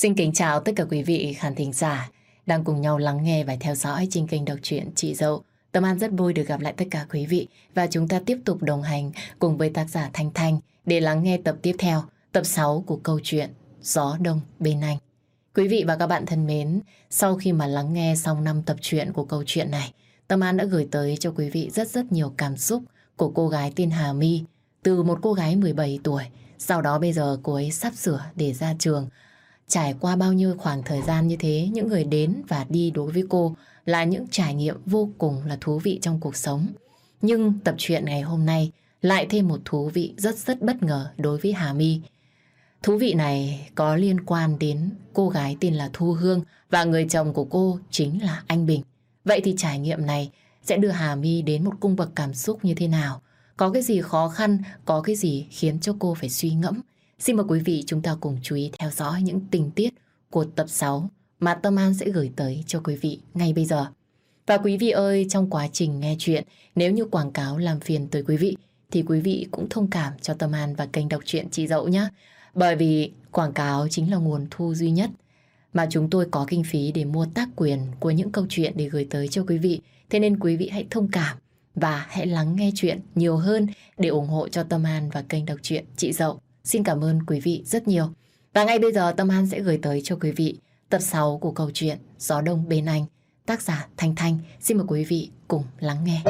Xin kính chào tất cả quý vị khán thính giả đang cùng nhau lắng nghe và theo dõi trên kênh đọc truyện Chị Dậu. Tâm An rất vui được gặp lại tất cả quý vị và chúng ta tiếp tục đồng hành cùng với tác giả Thanh Thanh để lắng nghe tập tiếp theo, tập 6 của câu chuyện Gió Đông Bên Anh. Quý vị và các bạn thân mến, sau khi mà lắng nghe xong 5 tập truyện của câu chuyện này, Tâm An đã gửi tới cho quý vị rất nhiều cảm xúc của cô gái tên Hà My, từ một cô gái 17 tuổi, sau đó bây giờ cô ấy sắp sửa để ra trường. Trải qua bao nhiêu khoảng thời gian như thế, những người đến và đi đối với cô là những trải nghiệm vô cùng là thú vị trong cuộc sống. Nhưng tập truyện ngày hôm nay lại thêm một thú vị rất bất ngờ đối với Hà My. Thú vị này có liên quan đến cô gái tên là Thu Hương và người chồng của cô chính là anh Bình. Vậy thì trải nghiệm này sẽ đưa Hà My đến một cung bậc cảm xúc như thế nào? Có cái gì khó khăn, có cái gì khiến cho cô phải suy ngẫm? Xin mời quý vị chúng ta cùng chú ý theo dõi những tình tiết của tập 6 mà Tâm An sẽ gửi tới cho quý vị ngay bây giờ. Và quý vị ơi, trong quá trình nghe chuyện, nếu như quảng cáo làm phiền tới quý vị, thì quý vị cũng thông cảm cho Tâm An và kênh đọc truyện Chị Dậu nhé. Bởi vì quảng cáo chính là nguồn thu duy nhất mà chúng tôi có kinh phí để mua tác quyền của những câu chuyện để gửi tới cho quý vị. Thế nên quý vị hãy thông cảm và hãy lắng nghe chuyện nhiều hơn để ủng hộ cho Tâm An và kênh đọc truyện Chị Dậu. Xin cảm ơn quý vị rất nhiều. Và ngay bây giờ Tâm An sẽ gửi tới cho quý vị tập 6 của câu chuyện Gió Đông Bên Anh, tác giả Thanh Thanh. Xin mời quý vị cùng lắng nghe.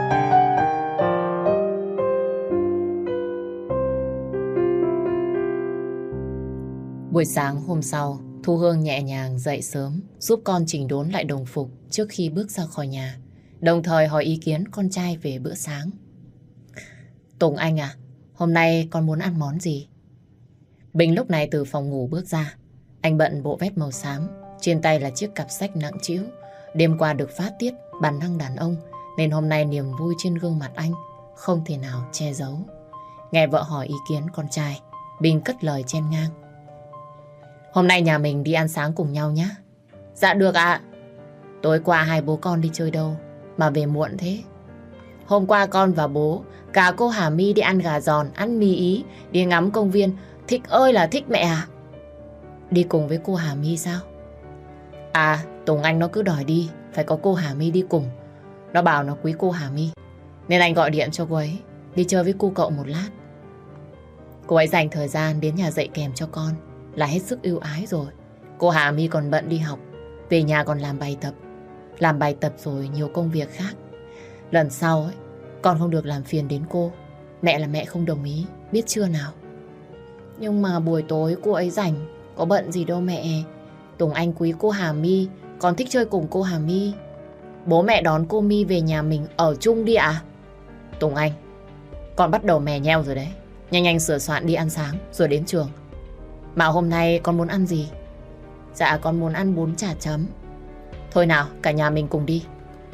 Buổi sáng hôm sau, Thu Hương nhẹ nhàng dậy sớm, giúp con chỉnh đốn lại đồng phục trước khi bước ra khỏi nhà, đồng thời hỏi ý kiến con trai về bữa sáng. Tùng anh à, hôm nay con muốn ăn món gì? Bình lúc này từ phòng ngủ bước ra. Anh bận bộ vest màu xám, trên tay là chiếc cặp sách nặng trĩu. Đêm qua được phát tiết bản năng đàn ông, nên hôm nay niềm vui trên gương mặt anh không thể nào che giấu. Nghe vợ hỏi ý kiến con trai, Bình cất lời chen ngang. Hôm nay nhà mình đi ăn sáng cùng nhau nhé. Dạ được ạ. Tối qua hai bố con đi chơi đâu mà về muộn thế? Hôm qua con và bố, cả cô Hà My đi ăn gà giòn, ăn mì Ý, đi ngắm công viên. Thích ơi là thích mẹ à. Đi cùng với cô Hà My sao? À, Tùng anh nó cứ đòi đi, phải có cô Hà My đi cùng. Nó bảo nó quý cô Hà My, nên anh gọi điện cho cô ấy đi chơi với cô cậu một lát. Cô ấy dành thời gian đến nhà dạy kèm cho con là hết sức ưu ái rồi. Cô Hà My còn bận đi học, về nhà còn làm bài tập. Làm bài tập rồi nhiều công việc khác. Lần sau ấy, con không được làm phiền đến cô. Mẹ là mẹ không đồng ý, biết chưa nào? Nhưng mà buổi tối cô ấy rảnh, có bận gì đâu mẹ. Tùng anh quý cô Hà My, con thích chơi cùng cô Hà My. Bố mẹ đón cô My về nhà mình ở chung đi ạ. Tùng anh, con bắt đầu mè nheo rồi đấy. Nhanh nhanh sửa soạn đi ăn sáng rồi đến trường. Mà hôm nay con muốn ăn gì? Dạ con muốn ăn bún chả chấm. Thôi nào, cả nhà mình cùng đi.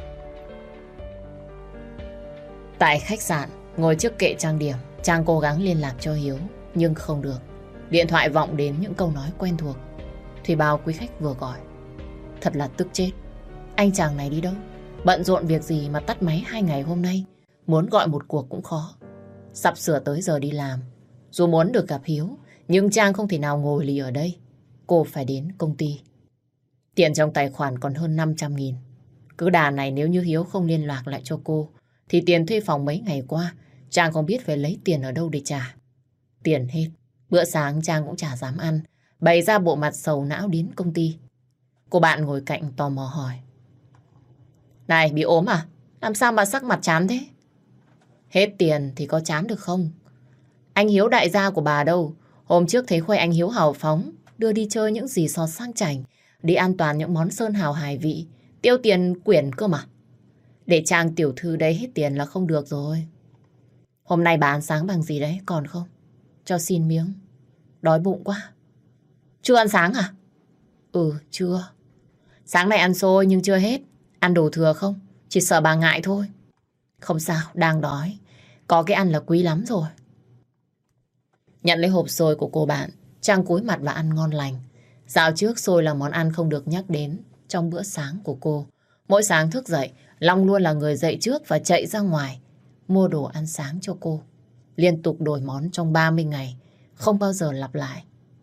Tại khách sạn, ngồi trước kệ trang điểm, Trang cố gắng liên lạc cho Hiếu, nhưng không được. Điện thoại vọng đến những câu nói quen thuộc. Thùy bao quý khách vừa gọi. Thật là tức chết. Anh chàng này đi đâu? Bận rộn việc gì mà tắt máy 2 ngày hôm nay? Muốn gọi một cuộc cũng khó. Sắp sửa tới giờ đi làm. Dù muốn được gặp Hiếu, nhưng Trang không thể nào ngồi lì ở đây. Cô phải đến công ty. Tiền trong tài khoản còn hơn 500.000. Cứ đà này nếu như Hiếu không liên lạc lại cho cô, thì tiền thuê phòng mấy ngày qua Trang không biết phải lấy tiền ở đâu để trả. Tiền hết, bữa sáng Trang cũng chả dám ăn, bày ra bộ mặt sầu não đến công ty. Cô bạn ngồi cạnh tò mò hỏi. Này, bị ốm à? Làm sao mà sắc mặt chán thế? Hết tiền thì có chán được không? Anh Hiếu đại gia của bà đâu? Hôm trước thấy khoe anh Hiếu hào phóng, đưa đi chơi những gì so sang chảnh, đi an toàn những món sơn hào hài vị, tiêu tiền quyển cơ mà. Để Trang tiểu thư đấy hết tiền là không được rồi. Hôm nay bà ăn sáng bằng gì đấy, còn không? Cho xin miếng. Đói bụng quá. Chưa ăn sáng à? Ừ, chưa. Sáng nay ăn xôi nhưng chưa hết. Ăn đồ thừa không? Chỉ sợ bà ngại thôi. Không sao, đang đói. Có cái ăn là quý lắm rồi. Nhận lấy hộp xôi của cô bạn, Trang cúi mặt và ăn ngon lành. Dạo trước xôi là món ăn không được nhắc đến trong bữa sáng của cô. Mỗi sáng thức dậy, Long luôn là người dậy trước và chạy ra ngoài mua đồ ăn sáng cho cô. Liên tục đổi món trong 30 ngày, không bao giờ lặp lại.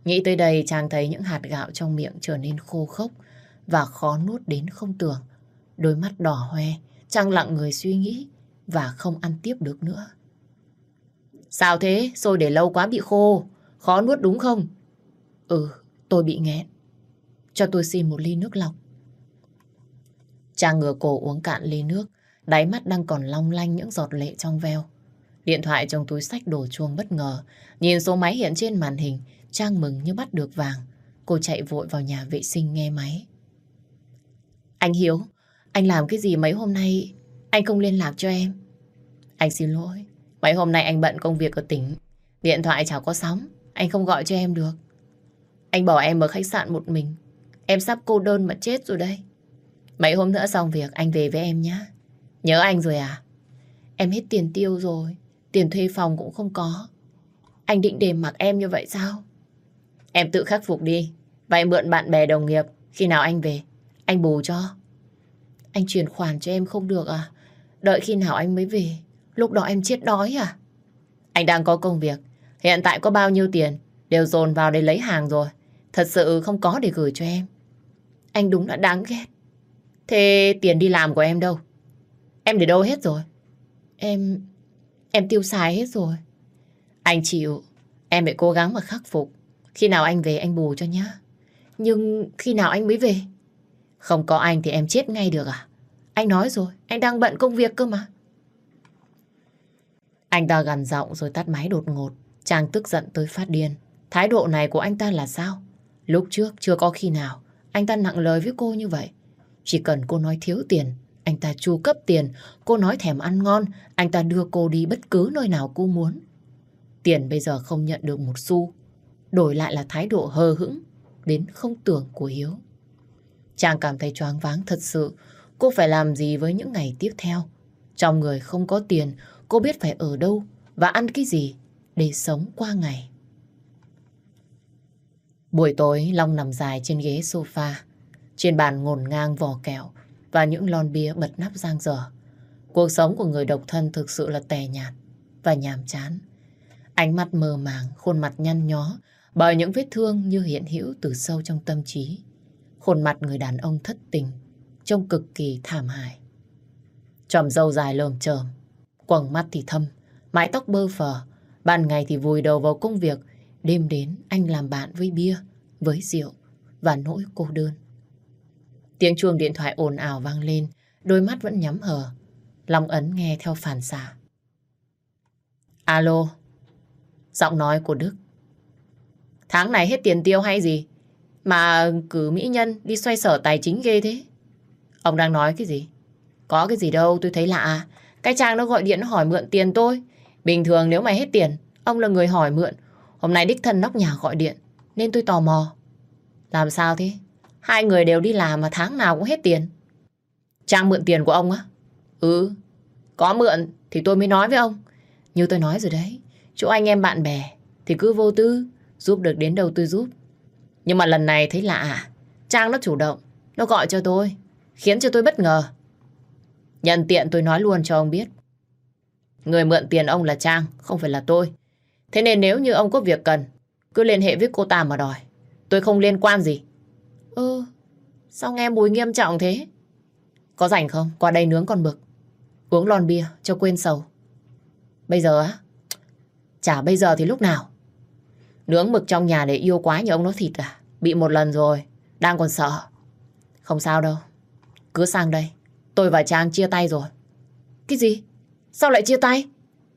Nghĩ tới đây Trang thấy những hạt gạo trong miệng trở nên khô khốc và khó nuốt đến không tưởng. Đôi mắt đỏ hoe, Trang lặng người suy nghĩ và không ăn tiếp được nữa. Sao thế? Xôi để lâu quá bị khô, khó nuốt đúng không? Ừ, tôi bị nghẹn. Cho tôi xin một ly nước lọc. Trang ngửa cổ uống cạn ly nước, đáy mắt đang còn long lanh những giọt lệ trong veo. Điện thoại trong túi xách đổ chuông bất ngờ. Nhìn số máy hiện trên màn hình, Trang mừng như bắt được vàng. Cô chạy vội vào nhà vệ sinh nghe máy. Anh Hiếu, anh làm cái gì mấy hôm nay anh không liên lạc cho em? Anh xin lỗi, mấy hôm nay anh bận công việc ở tỉnh. Điện thoại chả có sóng, anh không gọi cho em được. Anh bỏ em ở khách sạn một mình. Em sắp cô đơn mà chết rồi đây. Mấy hôm nữa xong việc anh về với em nhé. Nhớ anh rồi à? Em hết tiền tiêu rồi, tiền thuê phòng cũng không có. Anh định để mặc em như vậy sao? Em tự khắc phục đi. Vay mượn bạn bè đồng nghiệp. Khi nào anh về, anh bù cho. Anh chuyển khoản cho em không được à? Đợi khi nào anh mới về? Lúc đó em chết đói à? Anh đang có công việc. Hiện tại có bao nhiêu tiền đều dồn vào để lấy hàng rồi. Thật sự không có để gửi cho em. Anh đúng là đáng ghét. Thế tiền đi làm của em đâu? Em để đâu hết rồi? Em tiêu xài hết rồi. Anh chịu. Em phải cố gắng mà khắc phục. Khi nào anh về anh bù cho nhá. Nhưng khi nào anh mới về? Không có anh thì em chết ngay được à? Anh nói rồi, anh đang bận công việc cơ mà. Anh ta gằn giọng rồi tắt máy đột ngột. Trang tức giận tới phát điên. Thái độ này của anh ta là sao? Lúc trước chưa có khi nào anh ta nặng lời với cô như vậy. Chỉ cần cô nói thiếu tiền, anh ta chu cấp tiền. Cô nói thèm ăn ngon, anh ta đưa cô đi bất cứ nơi nào cô muốn. Tiền bây giờ không nhận được một xu, đổi lại là thái độ hờ hững đến không tưởng của Hiếu. Trang cảm thấy choáng váng thật sự. Cô phải làm gì với những ngày tiếp theo? Trong người không có tiền, cô biết phải ở đâu và ăn cái gì để sống qua ngày. Buổi tối, Long nằm dài trên ghế sofa. Trên bàn ngổn ngang vỏ kẹo và những lon bia bật nắp giang dở. Cuộc sống của người độc thân thực sự là tẻ nhạt và nhàm chán. Ánh mắt mờ màng, khuôn mặt nhăn nhó bởi những vết thương như hiện hữu từ sâu trong tâm trí. Khuôn mặt người đàn ông thất tình, trông cực kỳ thảm hại. Chòm râu dài lởm chởm, quầng mắt thì thâm, mái tóc bơ phờ. Ban ngày thì vùi đầu vào công việc, đêm đến anh làm bạn với bia, với rượu và nỗi cô đơn. Tiếng chuông điện thoại ồn ào vang lên, đôi mắt vẫn nhắm hờ. Long ấn nghe theo phản xạ. Alo, giọng nói của Đức. Tháng này hết tiền tiêu hay gì? Mà cử mỹ nhân đi xoay sở tài chính ghê thế. Ông đang nói cái gì? Có cái gì đâu, tôi thấy lạ. Cái Trang nó gọi điện nó hỏi mượn tiền tôi. Bình thường nếu mày hết tiền, ông là người hỏi mượn. Hôm nay đích thân nóc nhà gọi điện, nên tôi tò mò. Làm sao thế? Hai người đều đi làm mà tháng nào cũng hết tiền. Trang mượn tiền của ông á? Ừ, có mượn thì tôi mới nói với ông. Như tôi nói rồi đấy, chỗ anh em bạn bè thì cứ vô tư, giúp được đến đâu tôi giúp. Nhưng mà lần này thấy lạ. Trang nó chủ động, nó gọi cho tôi, khiến cho tôi bất ngờ. Nhân tiện tôi nói luôn cho ông biết, người mượn tiền ông là Trang, không phải là tôi. Thế nên nếu như ông có việc cần, cứ liên hệ với cô ta mà đòi. Tôi không liên quan gì. Sao nghe mùi nghiêm trọng thế? Có rảnh không? Qua đây nướng con mực, uống lon bia cho quên sầu. Bây giờ á? Chả bây giờ thì lúc nào? Nướng mực trong nhà để yêu quái như ông nó thịt à? Bị một lần rồi, đang còn sợ. Không sao đâu, cứ sang đây. Tôi và Trang chia tay rồi. Cái gì? Sao lại chia tay?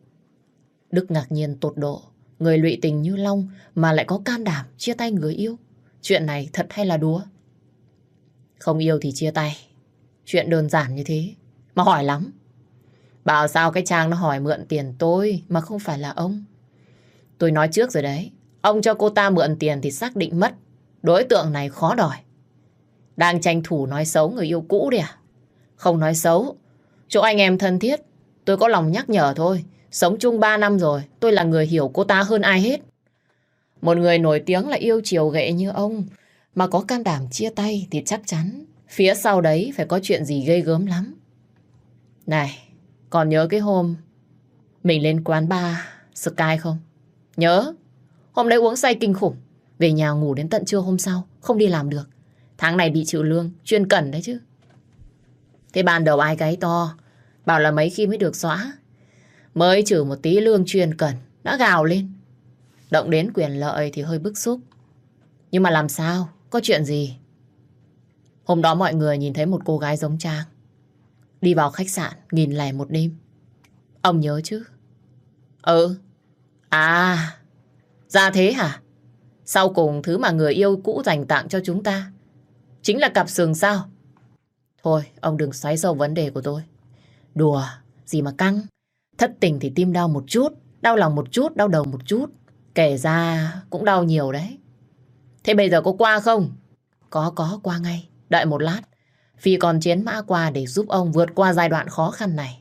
Đức ngạc nhiên tột độ. Người lụy tình như Long mà lại có can đảm chia tay người yêu. Chuyện này thật hay là đùa? Không yêu thì chia tay. Chuyện đơn giản như thế mà hỏi lắm. Bảo sao cái Trang nó hỏi mượn tiền tôi mà không phải là ông. Tôi nói trước rồi đấy, ông cho cô ta mượn tiền thì xác định mất. Đối tượng này khó đòi. Đang tranh thủ nói xấu người yêu cũ đấy à? Không nói xấu. Chỗ anh em thân thiết, tôi có lòng nhắc nhở thôi. Sống chung 3 năm rồi, tôi là người hiểu cô ta hơn ai hết. Một người nổi tiếng là yêu chiều ghệ như ông mà có can đảm chia tay thì chắc chắn phía sau đấy phải có chuyện gì ghê gớm lắm. Này, còn nhớ cái hôm mình lên quán bar Sky không? Nhớ, hôm đấy uống say kinh khủng. Về nhà ngủ đến tận trưa hôm sau, không đi làm được. Tháng này bị trừ lương, chuyên cần đấy chứ. Thế ban đầu ai gáy to, bảo là mấy khi mới được xóa. Mới trừ một tí lương chuyên cần, đã gào lên. Động đến quyền lợi thì hơi bức xúc. Nhưng mà làm sao, có chuyện gì? Hôm đó mọi người nhìn thấy một cô gái giống Trang đi vào khách sạn 1001 đêm. Ông nhớ chứ? Ừ. À, ra thế hả? Sau cùng thứ mà người yêu cũ dành tặng cho chúng ta chính là cặp sừng sao? Thôi, ông đừng xoáy sâu vấn đề của tôi. Đùa, gì mà căng. Thất tình thì tim đau một chút, đau lòng một chút, đau đầu một chút. Kể ra cũng đau nhiều đấy. Thế bây giờ có qua không? Có, qua ngay. Đợi một lát. Phi còn chiến mã qua để giúp ông vượt qua giai đoạn khó khăn này.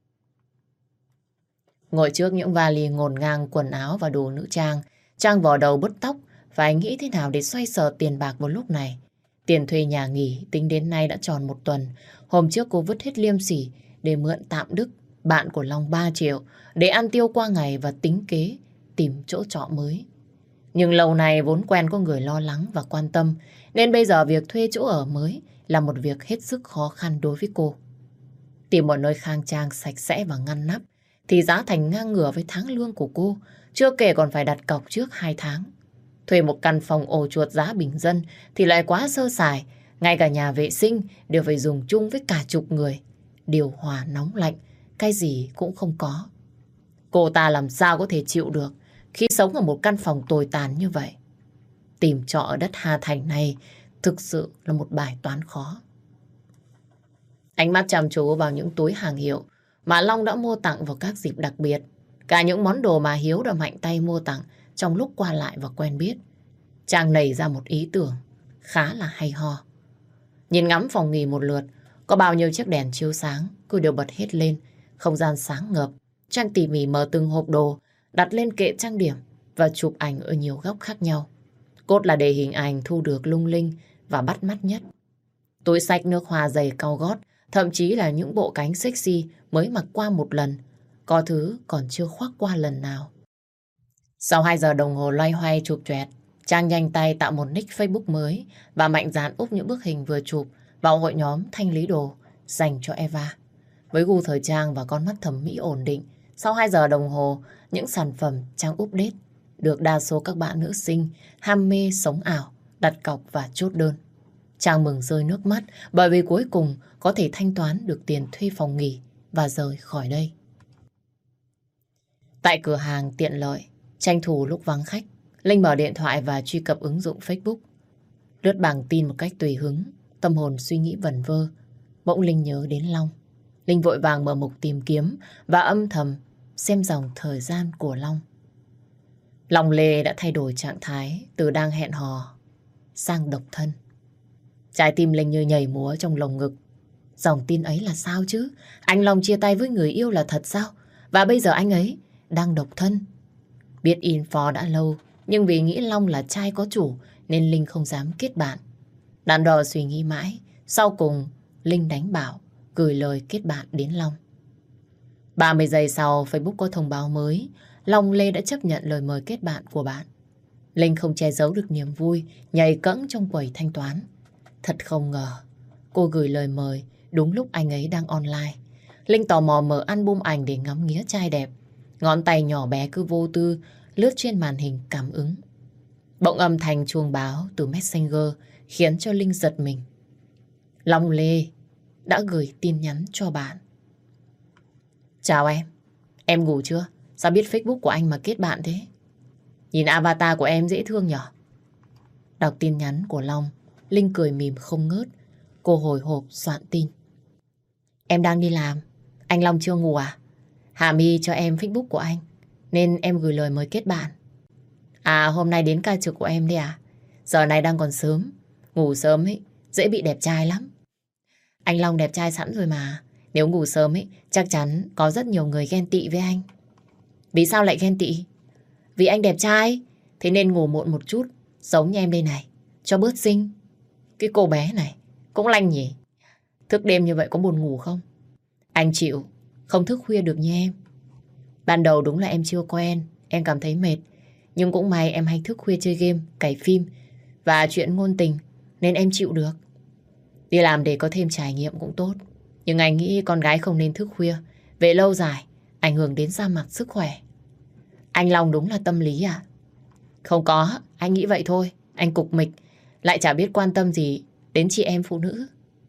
Ngồi trước những vali ngổn ngang quần áo và đồ nữ trang, Trang vò đầu bứt tóc, phải nghĩ thế nào để xoay sở tiền bạc vào lúc này. Tiền thuê nhà nghỉ tính đến nay đã tròn 1 tuần. Hôm trước cô vứt hết liêm sỉ để mượn tạm Đức, bạn của Long 3 triệu, để ăn tiêu qua ngày và tính kế tìm chỗ trọ mới. Nhưng lâu nay vốn quen có người lo lắng và quan tâm, nên bây giờ việc thuê chỗ ở mới là một việc hết sức khó khăn đối với cô. Tìm một nơi khang trang, sạch sẽ và ngăn nắp thì giá thành ngang ngửa với tháng lương của cô, chưa kể còn phải đặt cọc trước 2 tháng. Thuê một căn phòng ổ chuột giá bình dân thì lại quá sơ sài, ngay cả nhà vệ sinh đều phải dùng chung với cả chục người. Điều hòa nóng lạnh, cái gì cũng không có. Cô ta làm sao có thể chịu được khi sống ở một căn phòng tồi tàn như vậy. Tìm trọ ở đất Hà Thành này thực sự là một bài toán khó. Ánh mắt chăm chú vào những túi hàng hiệu mà Long đã mua tặng vào các dịp đặc biệt. Cả những món đồ mà Hiếu đã mạnh tay mua tặng trong lúc qua lại và quen biết. Trang nảy ra một ý tưởng khá là hay ho. Nhìn ngắm phòng nghỉ một lượt, có bao nhiêu chiếc đèn chiếu sáng, cô đều bật hết lên, không gian sáng ngập. Trang tỉ mỉ mở từng hộp đồ, đặt lên kệ trang điểm và chụp ảnh ở nhiều góc khác nhau. Cốt là để hình ảnh thu được lung linh và bắt mắt nhất. Túi xách nước hoa giày cao gót, thậm chí là những bộ cánh sexy mới mặc qua một lần, có thứ còn chưa khoác qua lần nào. Sau 2 giờ đồng hồ loay hoay chụp choẹt, Trang nhanh tay tạo một nick Facebook mới và mạnh dạn úp những bức hình vừa chụp vào hội nhóm thanh lý đồ dành cho Eva. Với gu thời trang và con mắt thẩm mỹ ổn định, sau 2 giờ đồng hồ, những sản phẩm Trang update được đa số các bạn nữ sinh ham mê sống ảo, đặt cọc và chốt đơn. Trang mừng rơi nước mắt bởi vì cuối cùng có thể thanh toán được tiền thuê phòng nghỉ và rời khỏi đây. Tại cửa hàng tiện lợi, tranh thủ lúc vắng khách, Linh mở điện thoại và truy cập ứng dụng Facebook. Lướt bảng tin một cách tùy hứng, tâm hồn suy nghĩ vẩn vơ. Bỗng Linh nhớ đến Long. Linh vội vàng mở mục tìm kiếm và âm thầm xem dòng thời gian của Long. Long Lê đã thay đổi trạng thái từ đang hẹn hò sang độc thân. Trái tim Linh như nhảy múa trong lồng ngực. Dòng tin ấy là sao chứ? Anh Long chia tay với người yêu là thật sao? Và bây giờ anh ấy đang độc thân. Biết info đã lâu, nhưng vì nghĩ Long là trai có chủ nên Linh không dám kết bạn. Đắn đo suy nghĩ mãi, sau cùng Linh đánh bảo gửi lời kết bạn đến Long. 30 giây sau, Facebook có thông báo mới. Long Lê đã chấp nhận lời mời kết bạn của bạn. Linh không che giấu được niềm vui, nhảy cẫng trong quầy thanh toán. Thật không ngờ, cô gửi lời mời đúng lúc anh ấy đang online. Linh tò mò mở album ảnh để ngắm nghía trai đẹp. Ngón tay nhỏ bé cứ vô tư lướt trên màn hình cảm ứng. Bỗng âm thanh chuông báo từ Messenger khiến cho Linh giật mình. Long Lê đã gửi tin nhắn cho bạn. Chào em ngủ chưa? Sao biết Facebook của anh mà kết bạn thế? Nhìn avatar của em dễ thương nhở? Đọc tin nhắn của Long, Linh cười mỉm không ngớt. Cô hồi hộp soạn tin. Em đang đi làm, anh Long chưa ngủ à? Hà My cho em Facebook của anh, nên em gửi lời mời kết bạn. À, hôm nay đến ca trực của em đấy à? Giờ này đang còn sớm, ngủ sớm ấy, dễ bị đẹp trai lắm. Anh Long đẹp trai sẵn rồi mà. Nếu ngủ sớm ấy, chắc chắn có rất nhiều người ghen tị với anh. Vì sao lại ghen tị? Vì anh đẹp trai, thế nên ngủ muộn một chút, giống như em đây này, cho bớt xinh. Cái cô bé này, cũng lanh nhỉ. Thức đêm như vậy có buồn ngủ không? Anh chịu, không thức khuya được như em. Ban đầu đúng là em chưa quen, em cảm thấy mệt. Nhưng cũng may em hay thức khuya chơi game, cày phim và chuyện ngôn tình nên em chịu được. Đi làm để có thêm trải nghiệm cũng tốt. Nhưng anh nghĩ con gái không nên thức khuya. Về lâu dài, ảnh hưởng đến da mặt sức khỏe. Anh Long đúng là tâm lý à? Không có, anh nghĩ vậy thôi. Anh cục mịch, lại chả biết quan tâm gì đến chị em phụ nữ.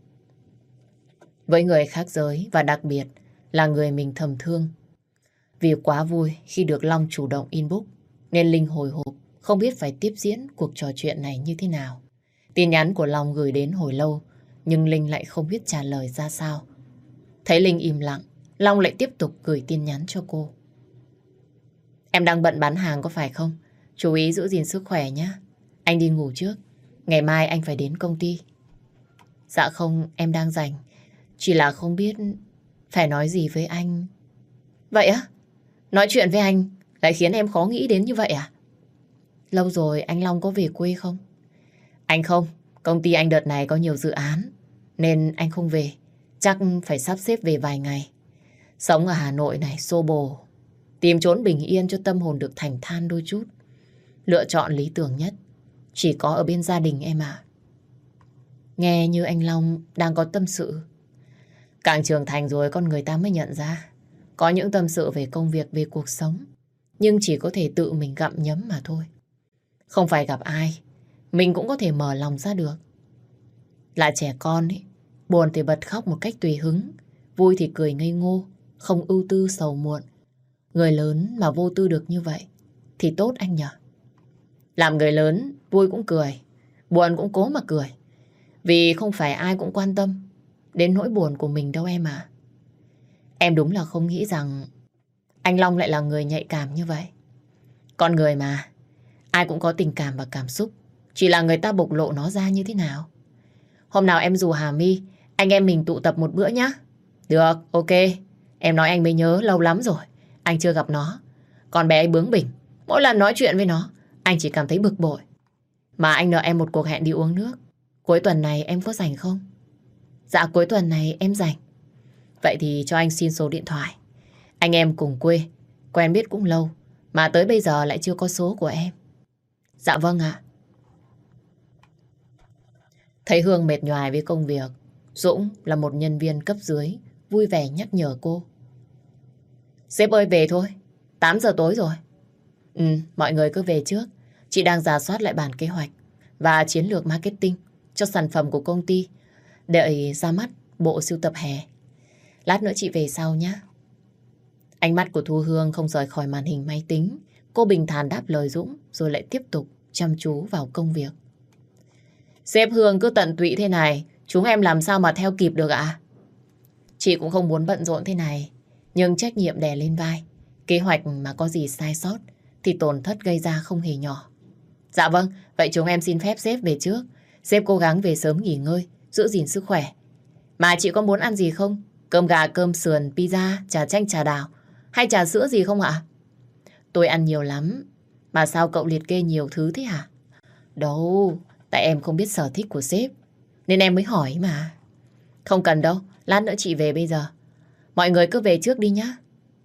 Với người khác giới và đặc biệt là người mình thầm thương. Vì quá vui khi được Long chủ động inbox nên Linh hồi hộp không biết phải tiếp diễn cuộc trò chuyện này như thế nào. Tin nhắn của Long gửi đến hồi lâu nhưng Linh lại không biết trả lời ra sao. Thấy Linh im lặng, Long lại tiếp tục gửi tin nhắn cho cô. Em đang bận bán hàng có phải không? Chú ý giữ gìn sức khỏe nhé. Anh đi ngủ trước. Ngày mai anh phải đến công ty. Dạ không, em đang rảnh. Chỉ là không biết phải nói gì với anh. Vậy á? Nói chuyện với anh lại khiến em khó nghĩ đến như vậy à? Lâu rồi anh Long có về quê không? Anh không. Công ty anh đợt này có nhiều dự án nên anh không về. Chắc phải sắp xếp về vài ngày. Sống ở Hà Nội này xô bồ. Tìm chốn bình yên cho tâm hồn được thành thản đôi chút. Lựa chọn lý tưởng nhất chỉ có ở bên gia đình em à. Nghe như anh Long đang có tâm sự. Càng trưởng thành rồi con người ta mới nhận ra có những tâm sự về công việc, về cuộc sống nhưng chỉ có thể tự mình gặm nhấm mà thôi. Không phải gặp ai mình cũng có thể mở lòng ra được. Là trẻ con ấy, buồn thì bật khóc một cách tùy hứng, vui thì cười ngây ngô, không ưu tư sầu muộn. Người lớn mà vô tư được như vậy thì tốt anh nhỉ. Làm người lớn vui cũng cười, buồn cũng cố mà cười. Vì không phải ai cũng quan tâm đến nỗi buồn của mình đâu em à. Em đúng là không nghĩ rằng anh Long lại là người nhạy cảm như vậy. Con người mà, ai cũng có tình cảm và cảm xúc. Chỉ là người ta bộc lộ nó ra như thế nào. Hôm nào em rủ Hà My, anh em mình tụ tập một bữa nhá. Được, ok. Em nói anh mới nhớ, lâu lắm rồi anh chưa gặp nó. Con bé ấy bướng bỉnh, mỗi lần nói chuyện với nó anh chỉ cảm thấy bực bội. Mà anh nợ em một cuộc hẹn đi uống nước. Cuối tuần này em có rảnh không? Dạ cuối tuần này em rảnh. Vậy thì cho anh xin số điện thoại. Anh em cùng quê, quen biết cũng lâu mà tới bây giờ lại chưa có số của em. Dạ vâng ạ. Thấy Hương mệt nhoài với công việc, Dũng là một nhân viên cấp dưới vui vẻ nhắc nhở cô. Sếp ơi về thôi, 8 giờ tối rồi. Mọi người cứ về trước. Chị đang rà soát lại bản kế hoạch và chiến lược marketing cho sản phẩm của công ty để ra mắt bộ sưu tập hè. Lát nữa chị về sau nhé. Ánh mắt của Thu Hương không rời khỏi màn hình máy tính. Cô bình thản đáp lời Dũng rồi lại tiếp tục chăm chú vào công việc. Sếp Hương cứ tận tụy thế này, chúng em làm sao mà theo kịp được ạ? Chị cũng không muốn bận rộn thế này, nhưng trách nhiệm đè lên vai. Kế hoạch mà có gì sai sót thì tổn thất gây ra không hề nhỏ. Dạ vâng, vậy chúng em xin phép sếp về trước. Sếp cố gắng về sớm nghỉ ngơi, giữ gìn sức khỏe. Mà chị có muốn ăn gì không? Cơm gà, cơm sườn, pizza, trà chanh, trà đào hay trà sữa gì không ạ? Tôi ăn nhiều lắm. Mà sao cậu liệt kê nhiều thứ thế hả? Đâu, tại em không biết sở thích của sếp nên em mới hỏi mà. Không cần đâu, lát nữa chị về bây giờ. Mọi người cứ về trước đi nhá.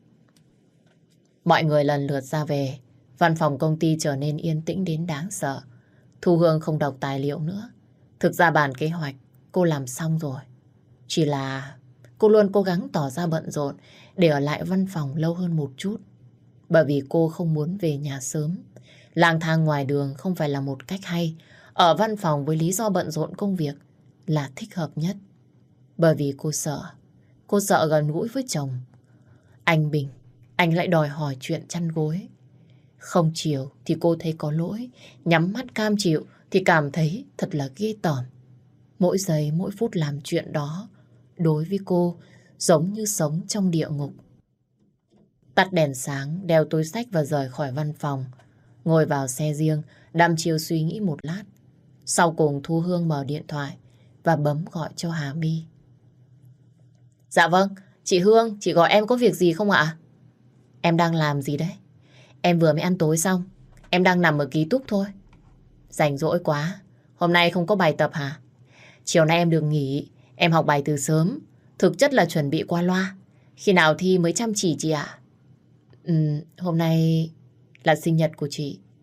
Mọi người lần lượt ra về. Văn phòng công ty trở nên yên tĩnh đến đáng sợ. Thu Hương không đọc tài liệu nữa. Thực ra bản kế hoạch cô làm xong rồi. Chỉ là cô luôn cố gắng tỏ ra bận rộn để ở lại văn phòng lâu hơn một chút. Bởi vì cô không muốn về nhà sớm. Lang thang ngoài đường không phải là một cách hay. Ở văn phòng với lý do bận rộn công việc là thích hợp nhất. Bởi vì cô sợ gần gũi với chồng. Anh Bình, anh lại đòi hỏi chuyện chăn gối. Không chiều thì cô thấy có lỗi, nhắm mắt cam chịu thì cảm thấy thật là ghê tởm. Mỗi giây, mỗi phút làm chuyện đó đối với cô giống như sống trong địa ngục. Tắt đèn sáng, đeo túi xách và rời khỏi văn phòng. Ngồi vào xe riêng, đăm chiêu suy nghĩ một lát. Sau cùng Thu Hương mở điện thoại và bấm gọi cho Hà My. Dạ vâng, chị Hương, chị gọi em có việc gì không ạ? Em đang làm gì đấy? Em vừa mới ăn tối xong, em đang nằm ở ký túc thôi. Rảnh rỗi quá, hôm nay không có bài tập hả? Chiều nay em được nghỉ, em học bài từ sớm, thực chất là chuẩn bị qua loa. Khi nào thi mới chăm chỉ chị ạ? Hôm nay là sinh nhật của chị,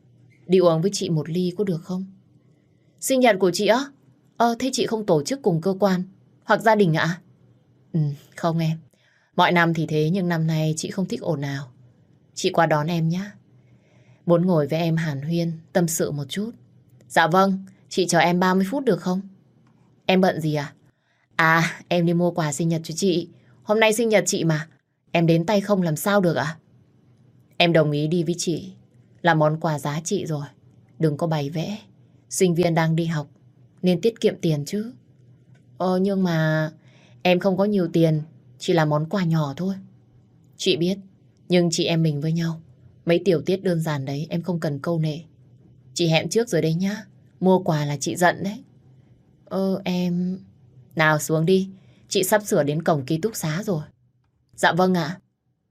Đi uống với chị một ly có được không? Sinh nhật của chị á? Thế chị không tổ chức cùng cơ quan hoặc gia đình ạ? Không em. Mọi năm thì thế nhưng năm nay chị không thích ồn ào. Chị qua đón em nhé. Muốn ngồi với em hàn huyên, tâm sự một chút. Dạ vâng, chị chờ em 30 phút được không? Em bận gì à? Em đi mua quà sinh nhật cho chị. Hôm nay sinh nhật chị mà. Em đến tay không làm sao được ạ? Em đồng ý đi với chị. Là món quà giá trị rồi. Đừng có bày vẽ. Sinh viên đang đi học nên tiết kiệm tiền chứ. Nhưng mà em không có nhiều tiền. Chỉ là món quà nhỏ thôi. Chị biết. Nhưng chị em mình với nhau, mấy tiểu tiết đơn giản đấy em không cần câu nệ. Chị hẹn trước rồi đấy nhá. Mua quà là chị giận đấy. Em... Nào xuống đi. Chị sắp sửa đến cổng ký túc xá rồi. Dạ vâng ạ.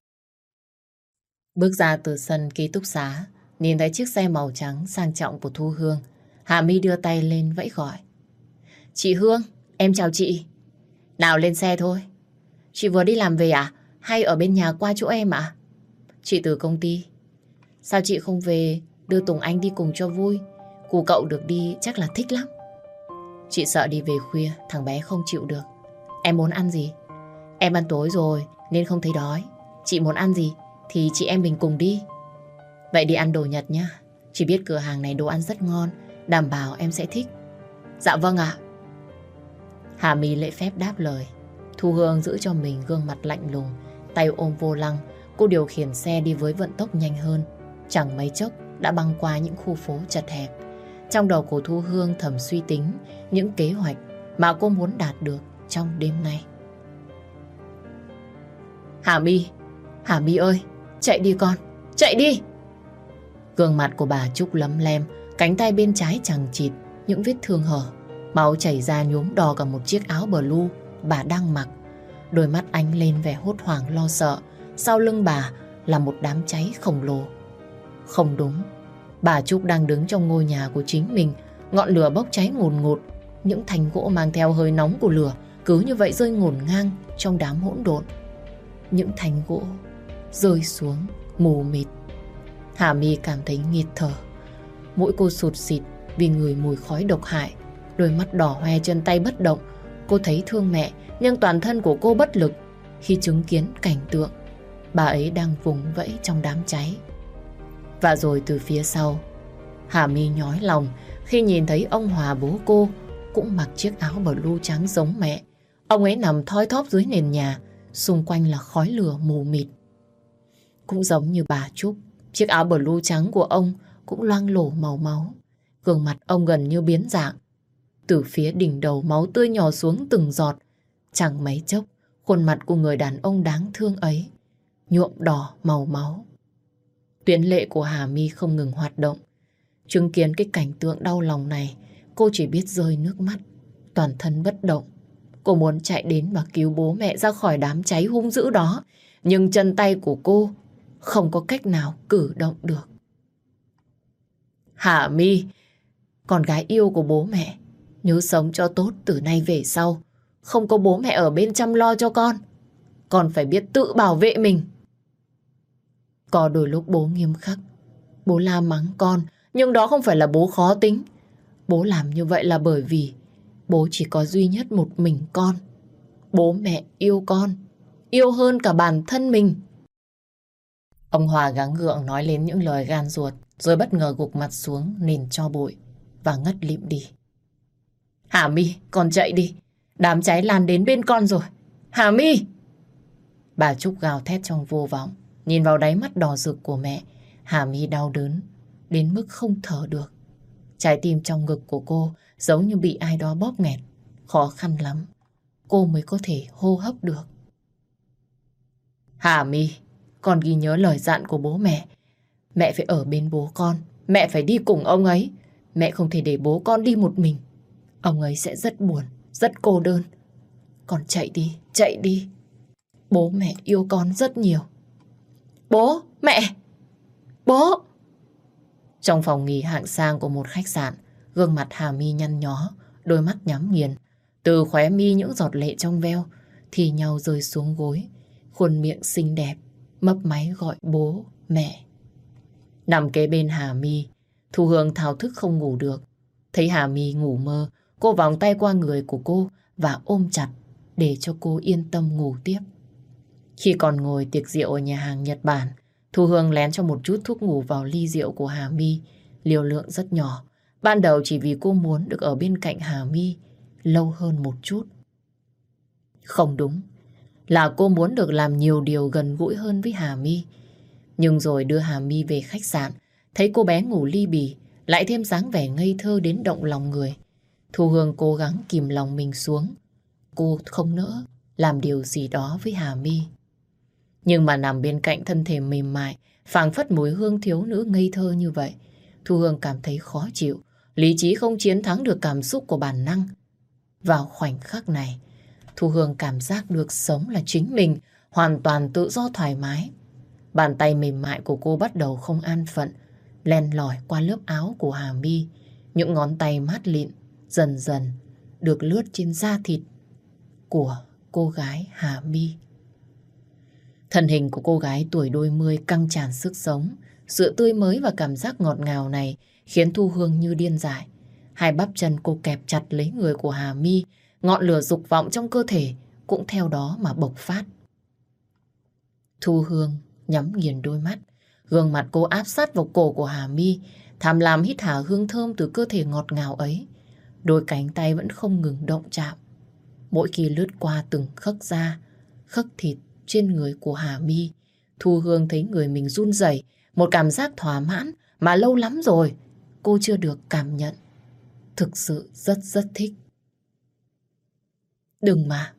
Bước ra từ sân ký túc xá, nhìn thấy chiếc xe màu trắng sang trọng của Thu Hương. Hà My đưa tay lên vẫy gọi. Chị Hương, em chào chị. Nào lên xe thôi. Chị vừa đi làm về à? Hay ở bên nhà qua chỗ em ạ? Chị từ công ty. Sao chị không về đưa Tùng Anh đi cùng cho vui? Cu cậu được đi chắc là thích lắm. Chị sợ đi về khuya thằng bé không chịu được. Em muốn ăn gì? Em ăn tối rồi nên không thấy đói. Chị muốn ăn gì thì chị em mình cùng đi. Vậy đi ăn đồ Nhật nhá. Chị biết cửa hàng này đồ ăn rất ngon, đảm bảo em sẽ thích. Dạ vâng ạ. Hà My lễ phép đáp lời. Thu Hương giữ cho mình gương mặt lạnh lùng, tay ôm vô lăng. Cô điều khiển xe đi với vận tốc nhanh hơn. Chẳng mấy chốc đã băng qua những khu phố chật hẹp. Trong đầu của Thu Hương thầm suy tính những kế hoạch mà cô muốn đạt được trong đêm nay. Hà My ơi, chạy đi con, chạy đi. Gương mặt của bà Trúc lấm lem, cánh tay bên trái chằng chịt những vết thương hở. Máu chảy ra nhuốm đỏ cả một chiếc áo blue bà đang mặc. Đôi mắt ánh lên vẻ hốt hoảng lo sợ. Sau lưng bà là một đám cháy khổng lồ. Không đúng, bà Trúc đang đứng trong ngôi nhà của chính mình. Ngọn lửa bốc cháy ngùn ngụt. Những thanh gỗ mang theo hơi nóng của lửa cứ như vậy rơi ngổn ngang trong đám hỗn độn. Những thanh gỗ rơi xuống mù mịt. Hà My cảm thấy nghẹt thở. Mũi cô sụt sịt vì ngửi mùi khói độc hại. Đôi mắt đỏ hoe, chân tay bất động. Cô thấy thương mẹ, nhưng toàn thân của cô bất lực khi chứng kiến cảnh tượng bà ấy đang vùng vẫy trong đám cháy. Và rồi từ phía sau, Hà My nhói lòng khi nhìn thấy ông Hòa bố cô cũng mặc chiếc áo blue trắng giống mẹ. Ông ấy nằm thoi thóp dưới nền nhà, xung quanh là khói lửa mù mịt. Cũng giống như bà Trúc, chiếc áo blue trắng của ông cũng loang lổ màu máu. Gương mặt ông gần như biến dạng. Từ phía đỉnh đầu máu tươi nhỏ xuống từng giọt. Chẳng mấy chốc, khuôn mặt của người đàn ông đáng thương ấy nhuộm đỏ màu máu. Tuyến lệ của Hà My không ngừng hoạt động. Chứng kiến cái cảnh tượng đau lòng này, cô chỉ biết rơi nước mắt, toàn thân bất động. Cô muốn chạy đến và cứu bố mẹ ra khỏi đám cháy hung dữ đó, nhưng chân tay của cô không có cách nào cử động được. Hà My, con gái yêu của bố mẹ, nhớ sống cho tốt từ nay về sau. Không có bố mẹ ở bên chăm lo cho con phải biết tự bảo vệ mình. Có đôi lúc bố nghiêm khắc, bố la mắng con, nhưng đó không phải là bố khó tính. Bố làm như vậy là bởi vì bố chỉ có duy nhất một mình con. Bố mẹ yêu con, yêu hơn cả bản thân mình. Ông Hòa gắng gượng nói lên những lời gan ruột, rồi bất ngờ gục mặt xuống nền tro bụi và ngất lịm đi. Hà My, con chạy đi. Đám cháy lan đến bên con rồi. Hà My! Bà Trúc gào thét trong vô vọng. Nhìn vào đáy mắt đỏ rực của mẹ, Hà My đau đớn đến mức không thở được. Trái tim trong ngực của cô giống như bị ai đó bóp nghẹt. Khó khăn lắm cô mới có thể hô hấp được. Hà My, con ghi nhớ lời dặn của bố mẹ. Mẹ phải ở bên bố con. Mẹ phải đi cùng ông ấy. Mẹ không thể để bố con đi một mình. Ông ấy sẽ rất buồn, rất cô đơn. Con chạy đi, chạy đi. Bố mẹ yêu con rất nhiều. Bố, mẹ, bố. Trong phòng nghỉ hạng sang của một khách sạn, gương mặt Hà My nhăn nhó, đôi mắt nhắm nghiền. Từ khóe mi những giọt lệ trong veo thì nhau rơi xuống gối. Khuôn miệng xinh đẹp mấp máy gọi bố, mẹ. Nằm kế bên Hà My, Thu Hương thao thức không ngủ được. Thấy Hà My ngủ mơ, cô vòng tay qua người của cô và ôm chặt để cho cô yên tâm ngủ tiếp. Khi còn ngồi tiệc rượu ở nhà hàng Nhật Bản, Thu Hương lén cho một chút thuốc ngủ vào ly rượu của Hà My, liều lượng rất nhỏ. Ban đầu chỉ vì cô muốn được ở bên cạnh Hà My lâu hơn một chút. Không đúng, là cô muốn được làm nhiều điều gần gũi hơn với Hà My. Nhưng rồi đưa Hà My về khách sạn, thấy cô bé ngủ li bì, lại thêm dáng vẻ ngây thơ đến động lòng người. Thu Hương cố gắng kìm lòng mình xuống. Cô không nỡ làm điều gì đó với Hà My. Nhưng mà nằm bên cạnh thân thể mềm mại, phảng phất mùi hương thiếu nữ ngây thơ như vậy, Thu Hương cảm thấy khó chịu. Lý trí không chiến thắng được cảm xúc của bản năng. Vào khoảnh khắc này, Thu Hương cảm giác được sống là chính mình, hoàn toàn tự do thoải mái. Bàn tay mềm mại của cô bắt đầu không an phận, len lỏi qua lớp áo của Hà My. Những ngón tay mát lịn dần dần được lướt trên da thịt của cô gái Hà My. Thân hình của cô gái tuổi đôi mươi căng tràn sức sống. Sự tươi mới và cảm giác ngọt ngào này khiến Thu Hương như điên dại. Hai bắp chân cô kẹp chặt lấy người của Hà My, ngọn lửa dục vọng trong cơ thể cũng theo đó mà bộc phát. Thu Hương nhắm nghiền đôi mắt, gương mặt cô áp sát vào cổ của Hà My, tham lam hít hà hương thơm từ cơ thể ngọt ngào ấy. Đôi cánh tay vẫn không ngừng động chạm, mỗi khi lướt qua từng khấc da, khấc thịt trên người của Hà My. Thu Hương thấy người mình run rẩy, một cảm giác thỏa mãn mà lâu lắm rồi cô chưa được cảm nhận. Thực sự rất rất thích. Đừng mà,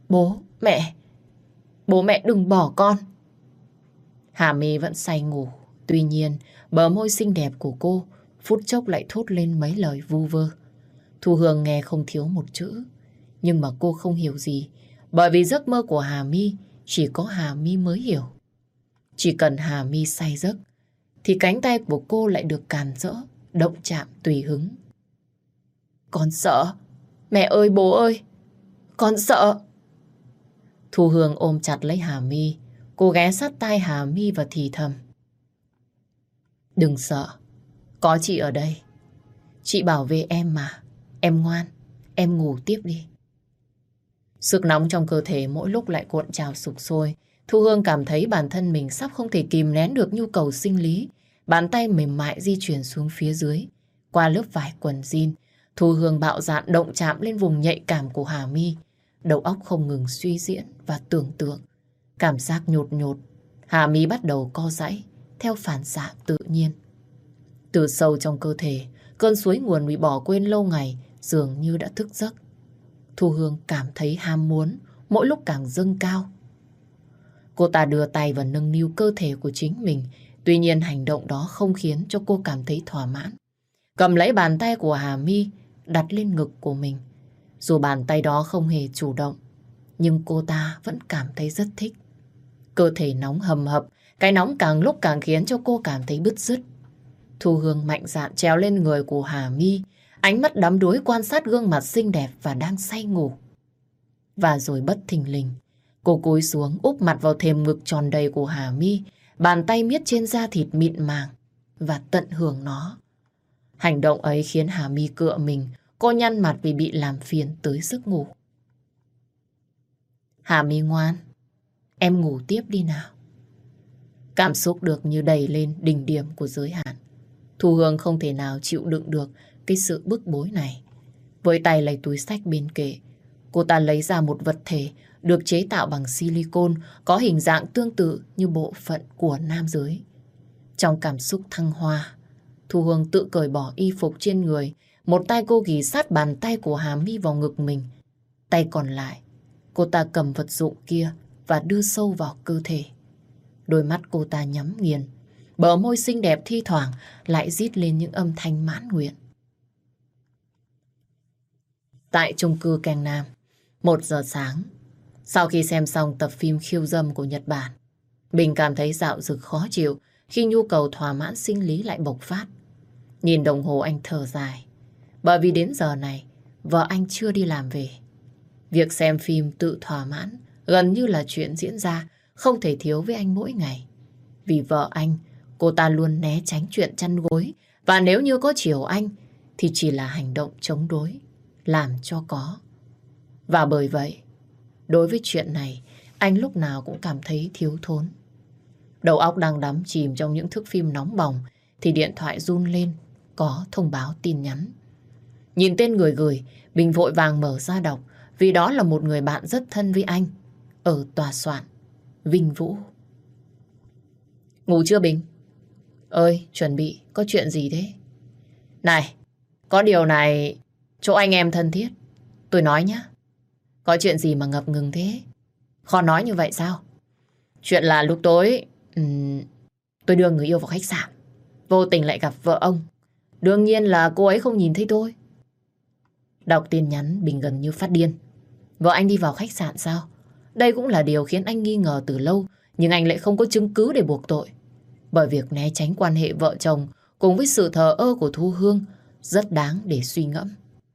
bố mẹ đừng bỏ con. Hà My vẫn say ngủ, tuy nhiên bờ môi xinh đẹp của cô phút chốc lại thốt lên mấy lời vu vơ. Thu Hương nghe không thiếu một chữ, nhưng mà cô không hiểu gì, bởi vì giấc mơ của Hà My chỉ có Hà My mới hiểu. Chỉ cần Hà My say giấc thì cánh tay của cô lại được càn rỡ, động chạm tùy hứng. Con sợ, mẹ ơi bố ơi, con sợ. Thu Hương ôm chặt lấy Hà My, cô ghé sát tai Hà My và thì thầm. Đừng sợ, có chị ở đây. Chị bảo vệ em mà, em ngoan, em ngủ tiếp đi. Sức nóng trong cơ thể mỗi lúc lại cuộn trào sục sôi. Thu Hương cảm thấy bản thân mình sắp không thể kìm nén được nhu cầu sinh lý. Bàn tay mềm mại di chuyển xuống phía dưới, qua lớp vải quần jean. Thu Hương bạo dạn động chạm lên vùng nhạy cảm của Hà My. Đầu óc không ngừng suy diễn và tưởng tượng. Cảm giác nhột nhột, Hà My bắt đầu co giãy theo phản xạ tự nhiên. Từ sâu trong cơ thể, cơn suối nguồn bị bỏ quên lâu ngày dường như đã thức giấc. Thu Hương cảm thấy ham muốn mỗi lúc càng dâng cao. Cô ta đưa tay vào nâng niu cơ thể của chính mình, tuy nhiên hành động đó không khiến cho cô cảm thấy thỏa mãn. Cầm lấy bàn tay của Hà My đặt lên ngực của mình. Dù bàn tay đó không hề chủ động, nhưng cô ta vẫn cảm thấy rất thích. Cơ thể nóng hầm hập, cái nóng càng lúc càng khiến cho cô cảm thấy bứt rứt. Thu Hương mạnh dạn trèo lên người của Hà My, ánh mắt đắm đuối quan sát gương mặt xinh đẹp và đang say ngủ. Và rồi bất thình lình, cô cúi xuống úp mặt vào thềm ngực tròn đầy của Hà My, bàn tay miết trên da thịt mịn màng và tận hưởng nó. Hành động ấy khiến Hà My cựa mình, cô nhăn mặt vì bị làm phiền tới giấc ngủ. Hà My ngoan, em ngủ tiếp đi nào. Cảm xúc được như đẩy lên đỉnh điểm của giới hạn. Thu Hương không thể nào chịu đựng được cái sự bức bối này. Với tay lấy túi xách bên kệ, cô ta lấy ra một vật thể được chế tạo bằng silicone, có hình dạng tương tự như bộ phận của nam giới. Trong cảm xúc thăng hoa, Thu Hương tự cởi bỏ y phục trên người. Một tay cô ghì sát bàn tay của Hà My vào ngực mình. Tay còn lại, cô ta cầm vật dụng kia và đưa sâu vào cơ thể. Đôi mắt cô ta nhắm nghiền, bờ môi xinh đẹp thi thoảng lại rít lên những âm thanh mãn nguyện. Tại chung cư Keng Nam, 1 giờ sáng, sau khi xem xong tập phim khiêu dâm của Nhật Bản, Bình cảm thấy dạo dực khó chịu khi nhu cầu thỏa mãn sinh lý lại bộc phát. Nhìn đồng hồ anh thở dài, bởi vì đến giờ này, vợ anh chưa đi làm về. Việc xem phim tự thỏa mãn gần như là chuyện diễn ra không thể thiếu với anh mỗi ngày. Vì vợ anh, cô ta luôn né tránh chuyện chăn gối Và nếu như có chiều anh thì chỉ là hành động chống đối, làm cho có. Và bởi vậy, đối với chuyện này, anh lúc nào cũng cảm thấy thiếu thốn. Đầu óc đang đắm chìm trong những thước phim nóng bỏng thì điện thoại run lên, có thông báo tin nhắn. Nhìn tên người gửi, Bình vội vàng mở ra đọc vì đó là một người bạn rất thân với anh ở tòa soạn Vinh Vũ. Ngủ chưa Bình? Ơi, chuẩn bị, có chuyện gì thế? Này, có điều này, chỗ anh em thân thiết, tôi nói nhá. Có chuyện gì mà ngập ngừng thế? Khó nói như vậy sao? Chuyện là lúc tối, tôi đưa người yêu vào khách sạn. Vô tình lại gặp vợ ông. Đương nhiên là cô ấy không nhìn thấy tôi. Đọc tin nhắn, Bình gần như phát điên. Vợ anh đi vào khách sạn sao? Đây cũng là điều khiến anh nghi ngờ từ lâu, nhưng anh lại không có chứng cứ để buộc tội. Bởi việc né tránh quan hệ vợ chồng cùng với sự thờ ơ của Thu Hương rất đáng để suy ngẫm.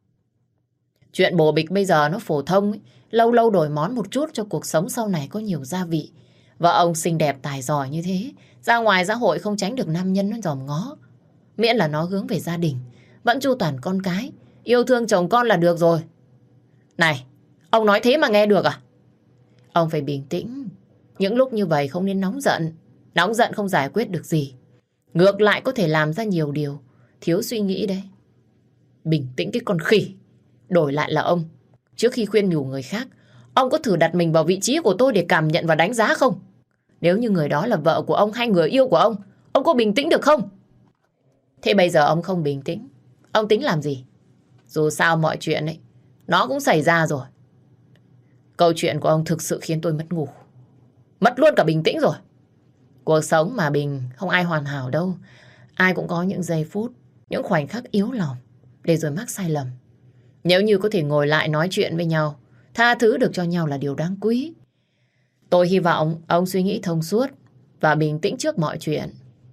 Chuyện bồ bịch bây giờ nó phổ thông ấy. Lâu lâu đổi món một chút cho cuộc sống sau này có nhiều gia vị. Vợ ông xinh đẹp tài giỏi như thế, ra ngoài xã hội không tránh được nam nhân nó dòm ngó. Miễn là nó hướng về gia đình, vẫn chu toàn con cái, yêu thương chồng con là được rồi. Này, ông nói thế mà nghe được à? Ông phải bình tĩnh. Những lúc như vậy không nên nóng giận. Nóng giận không giải quyết được gì. Ngược lại có thể làm ra nhiều điều thiếu suy nghĩ đấy. Bình tĩnh cái con khỉ. Đổi lại là ông, trước khi khuyên nhủ người khác, ông có thử đặt mình vào vị trí của tôi để cảm nhận và đánh giá không? Nếu như người đó là vợ của ông hay người yêu của ông có bình tĩnh được không? Thế bây giờ ông không bình tĩnh, ông tính làm gì? Dù sao mọi chuyện ấy, nó cũng xảy ra rồi. Câu chuyện của ông thực sự khiến tôi mất ngủ. Mất luôn cả bình tĩnh rồi. Cuộc sống mà Bình không ai hoàn hảo đâu. Ai cũng có những giây phút, những khoảnh khắc yếu lòng để rồi mắc sai lầm. Nếu như có thể ngồi lại nói chuyện với nhau, tha thứ được cho nhau là điều đáng quý. Tôi hy vọng ông suy nghĩ thông suốt và bình tĩnh trước mọi chuyện.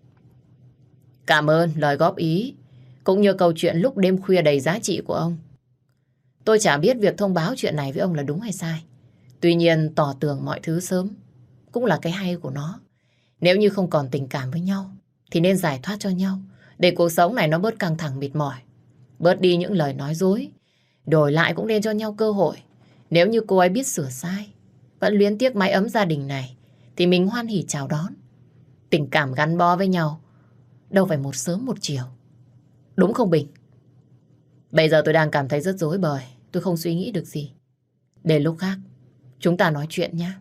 Cảm ơn lời góp ý, cũng như câu chuyện lúc đêm khuya đầy giá trị của ông. Tôi chả biết việc thông báo chuyện này với ông là đúng hay sai. Tuy nhiên tỏ tường mọi thứ sớm cũng là cái hay của nó. Nếu như không còn tình cảm với nhau thì nên giải thoát cho nhau, để cuộc sống này nó bớt căng thẳng mệt mỏi. Bớt đi những lời nói dối. Đổi lại cũng nên cho nhau cơ hội. Nếu như cô ấy biết sửa sai, vẫn luyến tiếc mái ấm gia đình này, thì mình hoan hỉ chào đón. Tình cảm gắn bó với nhau đâu phải một sớm một chiều. Đúng không Bình? Bây giờ tôi đang cảm thấy rất rối bời. Tôi không suy nghĩ được gì. Để lúc khác chúng ta nói chuyện nhé.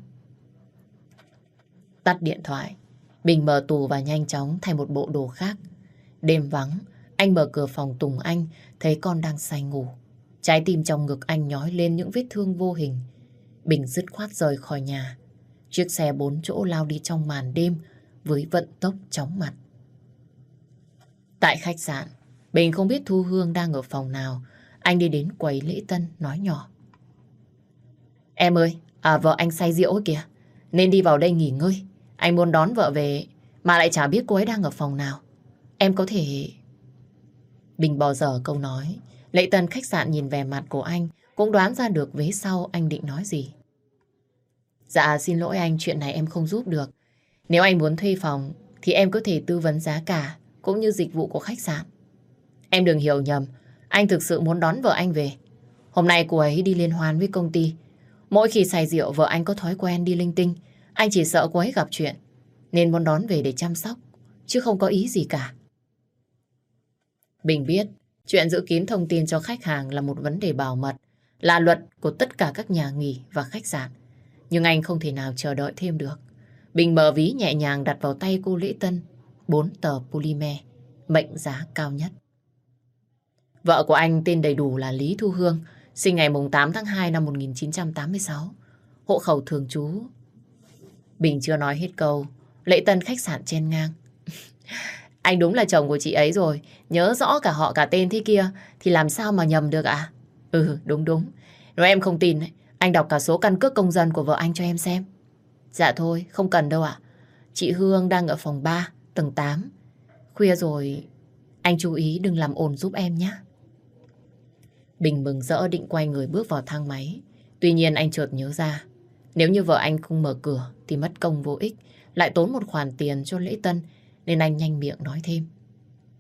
Tắt điện thoại, Bình mở tủ và nhanh chóng thay một bộ đồ khác. Đêm vắng, anh mở cửa phòng Tùng Anh, thấy con đang say ngủ. Trái tim trong ngực anh nhói lên những vết thương vô hình. Bình dứt khoát rời khỏi nhà. Chiếc xe 4 chỗ lao đi trong màn đêm với vận tốc chóng mặt. Tại khách sạn, Bình không biết Thu Hương đang ở phòng nào. Anh đi đến quầy lễ tân nói nhỏ. Em ơi, vợ anh say rượu ấy kìa, nên đi vào đây nghỉ ngơi. Anh muốn đón vợ về mà lại chả biết cô ấy đang ở phòng nào. Em có thể... Bình bỏ dở câu nói. Lễ tân khách sạn nhìn vẻ mặt của anh cũng đoán ra được vế sau anh định nói gì. Dạ xin lỗi anh, chuyện này em không giúp được. Nếu anh muốn thuê phòng thì em có thể tư vấn giá cả cũng như dịch vụ của khách sạn. Em đừng hiểu nhầm, anh thực sự muốn đón vợ anh về. Hôm nay cô ấy đi liên hoan với công ty. Mỗi khi say rượu vợ anh có thói quen đi linh tinh. Anh chỉ sợ cô ấy gặp chuyện nên muốn đón về để chăm sóc, chứ không có ý gì cả. Bình biết chuyện giữ kín thông tin cho khách hàng là một vấn đề bảo mật, là luật của tất cả các nhà nghỉ và khách sạn. Nhưng anh không thể nào chờ đợi thêm được. Bình mở ví nhẹ nhàng đặt vào tay cô lễ tân 4 tờ polymer, mệnh giá cao nhất. Vợ của anh tên đầy đủ là Lý Thu Hương, sinh ngày 8 tháng 2 năm 1986, hộ khẩu thường trú. Bình chưa nói hết câu, lễ tân khách sạn chen ngang. Anh đúng là chồng của chị ấy rồi, nhớ rõ cả họ cả tên thế kia, thì làm sao mà nhầm được ạ? Ừ, đúng đúng. Nếu em không tin, anh đọc cả số căn cước công dân của vợ anh cho em xem. Dạ thôi, không cần đâu ạ. Chị Hương đang ở phòng 3, tầng 8. Khuya rồi, anh chú ý đừng làm ồn giúp em nhé. Bình mừng rỡ định quay người bước vào thang máy. Tuy nhiên anh chợt nhớ ra, nếu như vợ anh không mở cửa thì mất công vô ích, lại tốn một khoản tiền cho lễ tân, nên anh nhanh miệng nói thêm.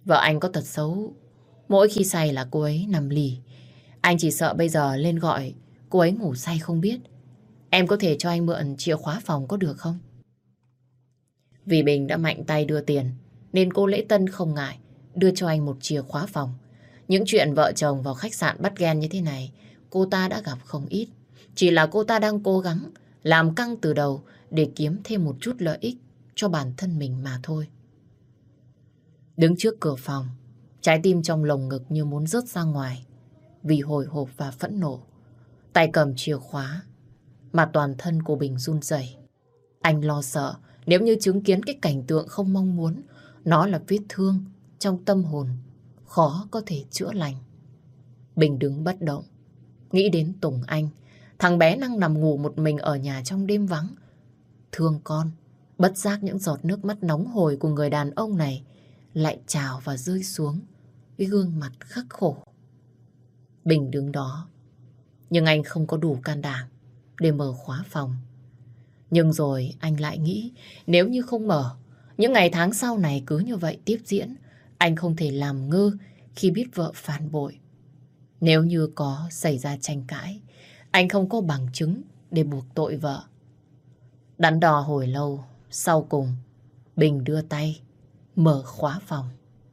Vợ anh có tật xấu, mỗi khi say là cô ấy nằm lì. Anh chỉ sợ bây giờ lên gọi cô ấy ngủ say không biết. Em có thể cho anh mượn chìa khóa phòng có được không? Vì Bình đã mạnh tay đưa tiền, nên cô Lễ Tân không ngại đưa cho anh một chìa khóa phòng. Những chuyện vợ chồng vào khách sạn bắt ghen như thế này, cô ta đã gặp không ít. Chỉ là cô ta đang cố gắng làm căng từ đầu để kiếm thêm một chút lợi ích cho bản thân mình mà thôi. Đứng trước cửa phòng, trái tim trong lồng ngực như muốn rớt ra ngoài vì hồi hộp và phẫn nộ. Tay cầm chìa khóa mà toàn thân của Bình run rẩy. Anh lo sợ nếu như chứng kiến cái cảnh tượng không mong muốn, nó là vết thương trong tâm hồn, khó có thể chữa lành. Bình đứng bất động, nghĩ đến Tùng Anh, thằng bé đang nằm ngủ một mình ở nhà trong đêm vắng. Thương con, bất giác những giọt nước mắt nóng hổi của người đàn ông này lại trào và rơi xuống cái gương mặt khắc khổ. Bình đứng đó, nhưng anh không có đủ can đảm để mở khóa phòng. Nhưng rồi anh lại nghĩ, nếu như không mở, những ngày tháng sau này cứ như vậy tiếp diễn, anh không thể làm ngơ khi biết vợ phản bội. Nếu như có xảy ra tranh cãi, anh không có bằng chứng để buộc tội vợ. Đắn đo hồi lâu, sau cùng, Bình đưa tay, mở khóa phòng.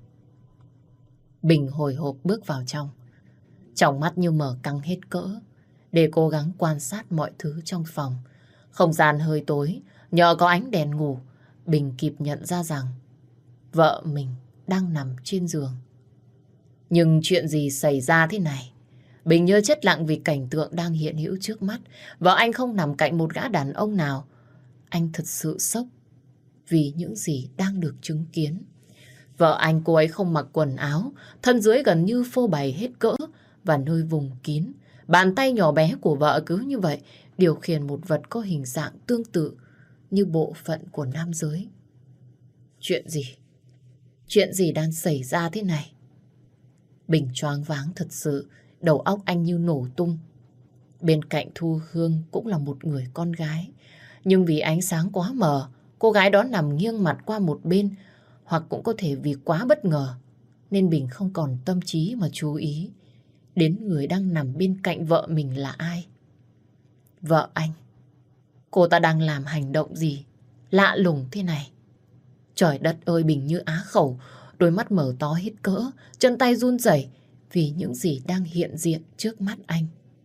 Bình hồi hộp bước vào trong mắt như mở căng hết cỡ, để cố gắng quan sát mọi thứ trong phòng. Không gian hơi tối, nhờ có ánh đèn ngủ, Bình kịp nhận ra rằng vợ mình đang nằm trên giường. Nhưng chuyện gì xảy ra thế này? Bình như chết lặng vì cảnh tượng đang hiện hữu trước mắt. Vợ anh không nằm cạnh một gã đàn ông nào. Anh thật sự sốc vì những gì đang được chứng kiến. Vợ anh, cô ấy không mặc quần áo, thân dưới gần như phô bày hết cỡ và nơi vùng kín. Bàn tay nhỏ bé của vợ cứ như vậy điều khiển một vật có hình dạng tương tự như bộ phận của nam giới. Chuyện gì? Chuyện gì đang xảy ra thế này? Bình choáng váng thật sự, đầu óc anh như nổ tung. Bên cạnh Thu Hương cũng là một người con gái. Nhưng vì ánh sáng quá mờ, cô gái đó nằm nghiêng mặt qua một bên, hoặc cũng có thể vì quá bất ngờ, nên Bình không còn tâm trí mà chú ý đến người đang nằm bên cạnh vợ mình là ai. Vợ anh. Cô ta đang làm hành động gì lạ lùng thế này? Trời đất ơi, Bình như á khẩu, đôi mắt mở to hết cỡ, chân tay run rẩy vì những gì đang hiện diện trước mắt anh.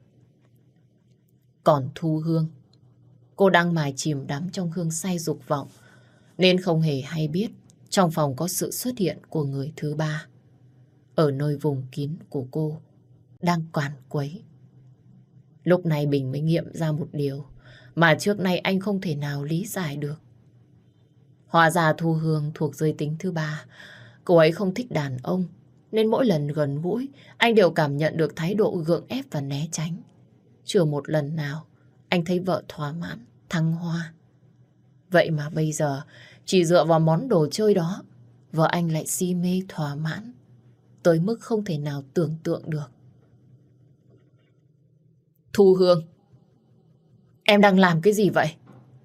Còn Thu Hương, cô đang mải chìm đắm trong hương say dục vọng, nên không hề hay biết trong phòng có sự xuất hiện của người thứ ba. Ở nơi vùng kín của cô đang càn quấy. Lúc này Bình mới nghiệm ra một điều mà trước nay anh không thể nào lý giải được. Hóa ra Thu Hương thuộc giới tính thứ ba. Cô ấy không thích đàn ông, nên mỗi lần gần gũi, anh đều cảm nhận được thái độ gượng ép và né tránh. Chưa một lần nào anh thấy vợ thỏa mãn, thăng hoa. Vậy mà bây giờ, chỉ dựa vào món đồ chơi đó, vợ anh lại si mê thỏa mãn, tới mức không thể nào tưởng tượng được. Thu Hương, em đang làm cái gì vậy?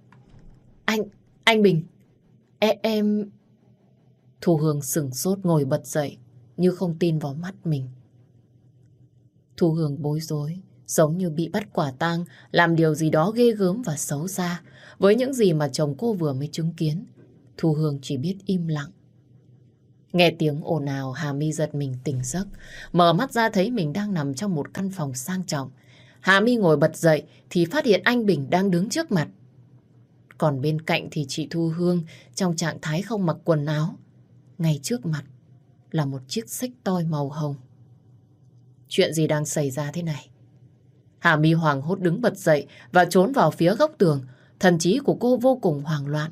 Anh Bình, em... Thu Hương sửng sốt ngồi bật dậy, như không tin vào mắt mình. Thu Hương bối rối, giống như bị bắt quả tang, làm điều gì đó ghê gớm và xấu xa. Với những gì mà chồng cô vừa mới chứng kiến, Thu Hương chỉ biết im lặng. Nghe tiếng ồn ào, Hà My giật mình tỉnh giấc, mở mắt ra thấy mình đang nằm trong một căn phòng sang trọng. Hà My ngồi bật dậy thì phát hiện anh Bình đang đứng trước mặt. Còn bên cạnh thì chị Thu Hương trong trạng thái không mặc quần áo. Ngay trước mặt là một chiếc xích toi màu hồng. Chuyện gì đang xảy ra thế này? Hà My hoảng hốt đứng bật dậy và trốn vào phía góc tường. Thần trí của cô vô cùng hoảng loạn.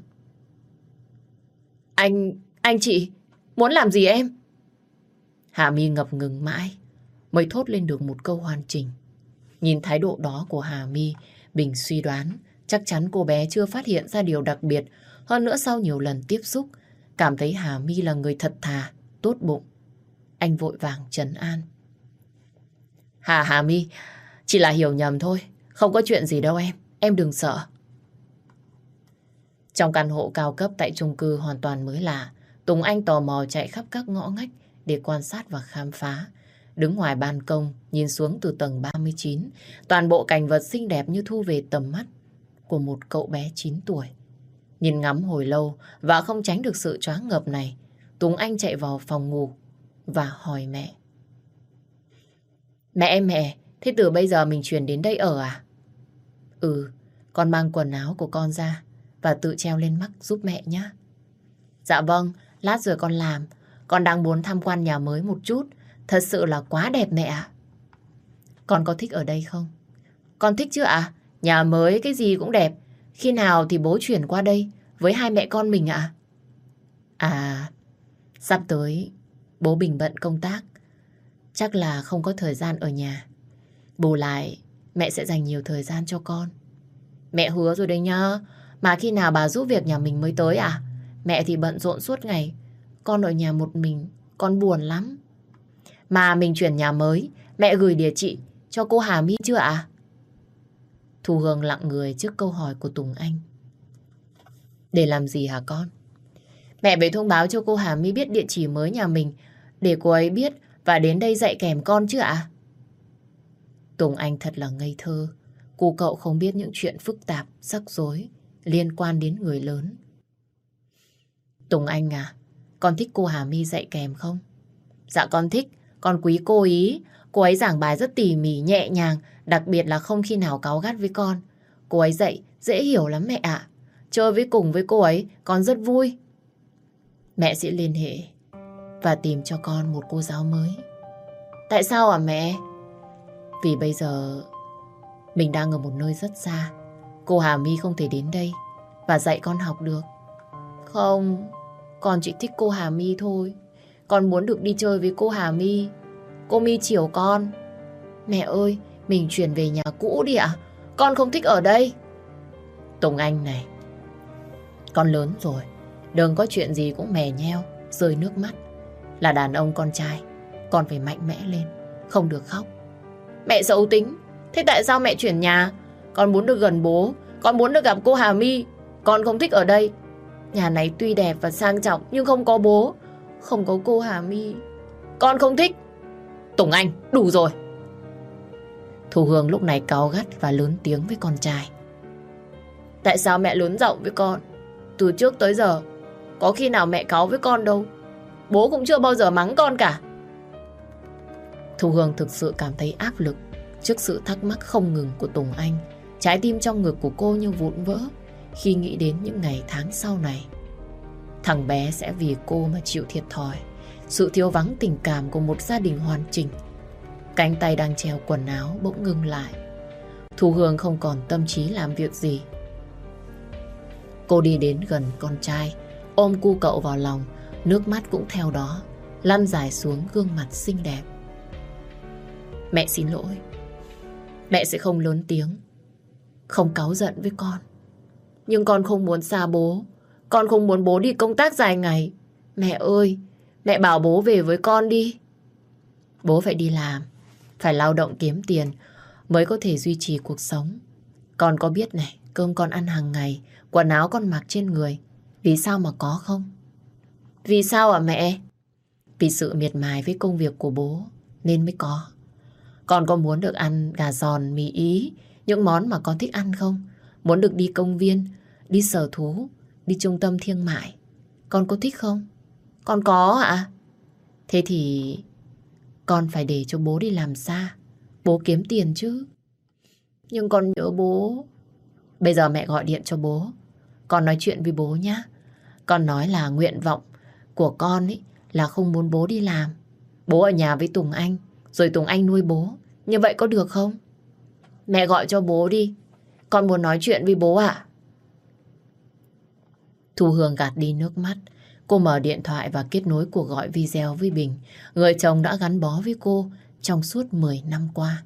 Anh chị, muốn làm gì em? Hà My ngập ngừng mãi mới thốt lên được một câu hoàn chỉnh. Nhìn thái độ đó của Hà My, Bình suy đoán chắc chắn cô bé chưa phát hiện ra điều đặc biệt. Hơn nữa sau nhiều lần tiếp xúc, cảm thấy Hà My là người thật thà, tốt bụng. Anh vội vàng trấn an. Hà My, chỉ là hiểu nhầm thôi, không có chuyện gì đâu em đừng sợ. Trong căn hộ cao cấp tại chung cư hoàn toàn mới lạ, Tùng Anh tò mò chạy khắp các ngõ ngách để quan sát và khám phá. Đứng ngoài ban công, nhìn xuống từ tầng 39, toàn bộ cảnh vật xinh đẹp như thu về tầm mắt của một cậu bé 9 tuổi. Nhìn ngắm hồi lâu và không tránh được sự choáng ngợp này, Tùng Anh chạy vào phòng ngủ và hỏi mẹ. Mẹ, thế từ bây giờ mình chuyển đến đây ở à? Ừ, con mang quần áo của con ra và tự treo lên mắc giúp mẹ nhé. Dạ vâng, lát rồi con làm. Con đang muốn tham quan nhà mới một chút. Thật sự là quá đẹp mẹ ạ. Con có thích ở đây không? Con thích chứ ạ. Nhà mới cái gì cũng đẹp. Khi nào thì bố chuyển qua đây với hai mẹ con mình ạ? À, sắp tới bố Bình bận công tác. Chắc là không có thời gian ở nhà. Bù lại, mẹ sẽ dành nhiều thời gian cho con. Mẹ hứa rồi đấy nhá. Mà khi nào bà giúp việc nhà mình mới tới à? Mẹ thì bận rộn suốt ngày. Con ở nhà một mình, con buồn lắm. Mà mình chuyển nhà mới, mẹ gửi địa chỉ cho cô Hà My chưa ạ? Thu Hương lặng người trước câu hỏi của Tùng Anh. Để làm gì hả con? Mẹ phải thông báo cho cô Hà My biết địa chỉ mới nhà mình để cô ấy biết và đến đây dạy kèm con chứ ạ? Tùng Anh thật là ngây thơ. Cô cậu không biết những chuyện phức tạp, rắc rối liên quan đến người lớn. Tùng Anh à, con thích cô Hà My dạy kèm không? Dạ con thích, con quý cô ý. Cô ấy giảng bài rất tỉ mỉ, nhẹ nhàng, đặc biệt là không khi nào cáu gắt với con. Cô ấy dạy dễ hiểu lắm mẹ ạ. Chơi với cùng với cô ấy, con rất vui. Mẹ sẽ liên hệ và tìm cho con một cô giáo mới. Tại sao ạ mẹ? Vì bây giờ mình đang ở một nơi rất xa. Cô Hà My không thể đến đây và dạy con học được. Không, con chỉ thích cô Hà My thôi. Con muốn được đi chơi với cô Hà My. Cô My chiều con. Mẹ ơi, mình chuyển về nhà cũ đi ạ. Con không thích ở đây. Tùng Anh này, con lớn rồi, đừng có chuyện gì cũng mè nheo, rơi nước mắt. Là đàn ông con trai, con phải mạnh mẽ lên, không được khóc. Mẹ xấu tính. Thế tại sao mẹ chuyển nhà? Con muốn được gần bố, con muốn được gặp cô Hà My. Con không thích ở đây. Nhà này tuy đẹp và sang trọng nhưng không có bố, không có cô Hà My. Con không thích. Tùng Anh, đủ rồi. Thu Hương lúc này cáu gắt và lớn tiếng với con trai. Tại sao mẹ lớn giọng với con? Từ trước tới giờ có khi nào mẹ cáu với con đâu. Bố cũng chưa bao giờ mắng con cả. Thu Hương thực sự cảm thấy áp lực trước sự thắc mắc không ngừng của Tùng Anh. Trái tim trong ngực của cô như vụn vỡ khi nghĩ đến những ngày tháng sau này. Thằng bé sẽ vì cô mà chịu thiệt thòi. Sự thiếu vắng tình cảm của một gia đình hoàn chỉnh. Cánh tay đang treo quần áo bỗng ngưng lại. Thu Hương không còn tâm trí làm việc gì. Cô đi đến gần con trai, ôm cu cậu vào lòng, nước mắt cũng theo đó lăn dài xuống gương mặt xinh đẹp. Mẹ xin lỗi. Mẹ sẽ không lớn tiếng, không cáu giận với con. Nhưng con không muốn xa bố. Con không muốn bố đi công tác dài ngày. Mẹ ơi, mẹ bảo bố về với con đi. Bố phải đi làm, phải lao động kiếm tiền mới có thể duy trì cuộc sống. Con có biết này, cơm con ăn hàng ngày, quần áo con mặc trên người, vì sao mà có không? Vì sao ạ mẹ? Vì sự miệt mài với công việc của bố nên mới có. Con có muốn được ăn gà giòn, mì Ý, những món mà con thích ăn không? Muốn được đi công viên, đi sở thú, đi trung tâm thương mại. Con có thích không? Con có ạ. Thế thì con phải để cho bố đi làm xa. Bố kiếm tiền chứ. Nhưng con nhớ bố. Bây giờ mẹ gọi điện cho bố. Con nói chuyện với bố nhé. Con nói là nguyện vọng của con ấy là không muốn bố đi làm. Bố ở nhà với Tùng Anh, rồi Tùng Anh nuôi bố. Như vậy có được không? Mẹ gọi cho bố đi. Con muốn nói chuyện với bố ạ. Thu Hương gạt đi nước mắt. Cô mở điện thoại và kết nối cuộc gọi video với Bình, người chồng đã gắn bó với cô trong suốt 10 năm qua.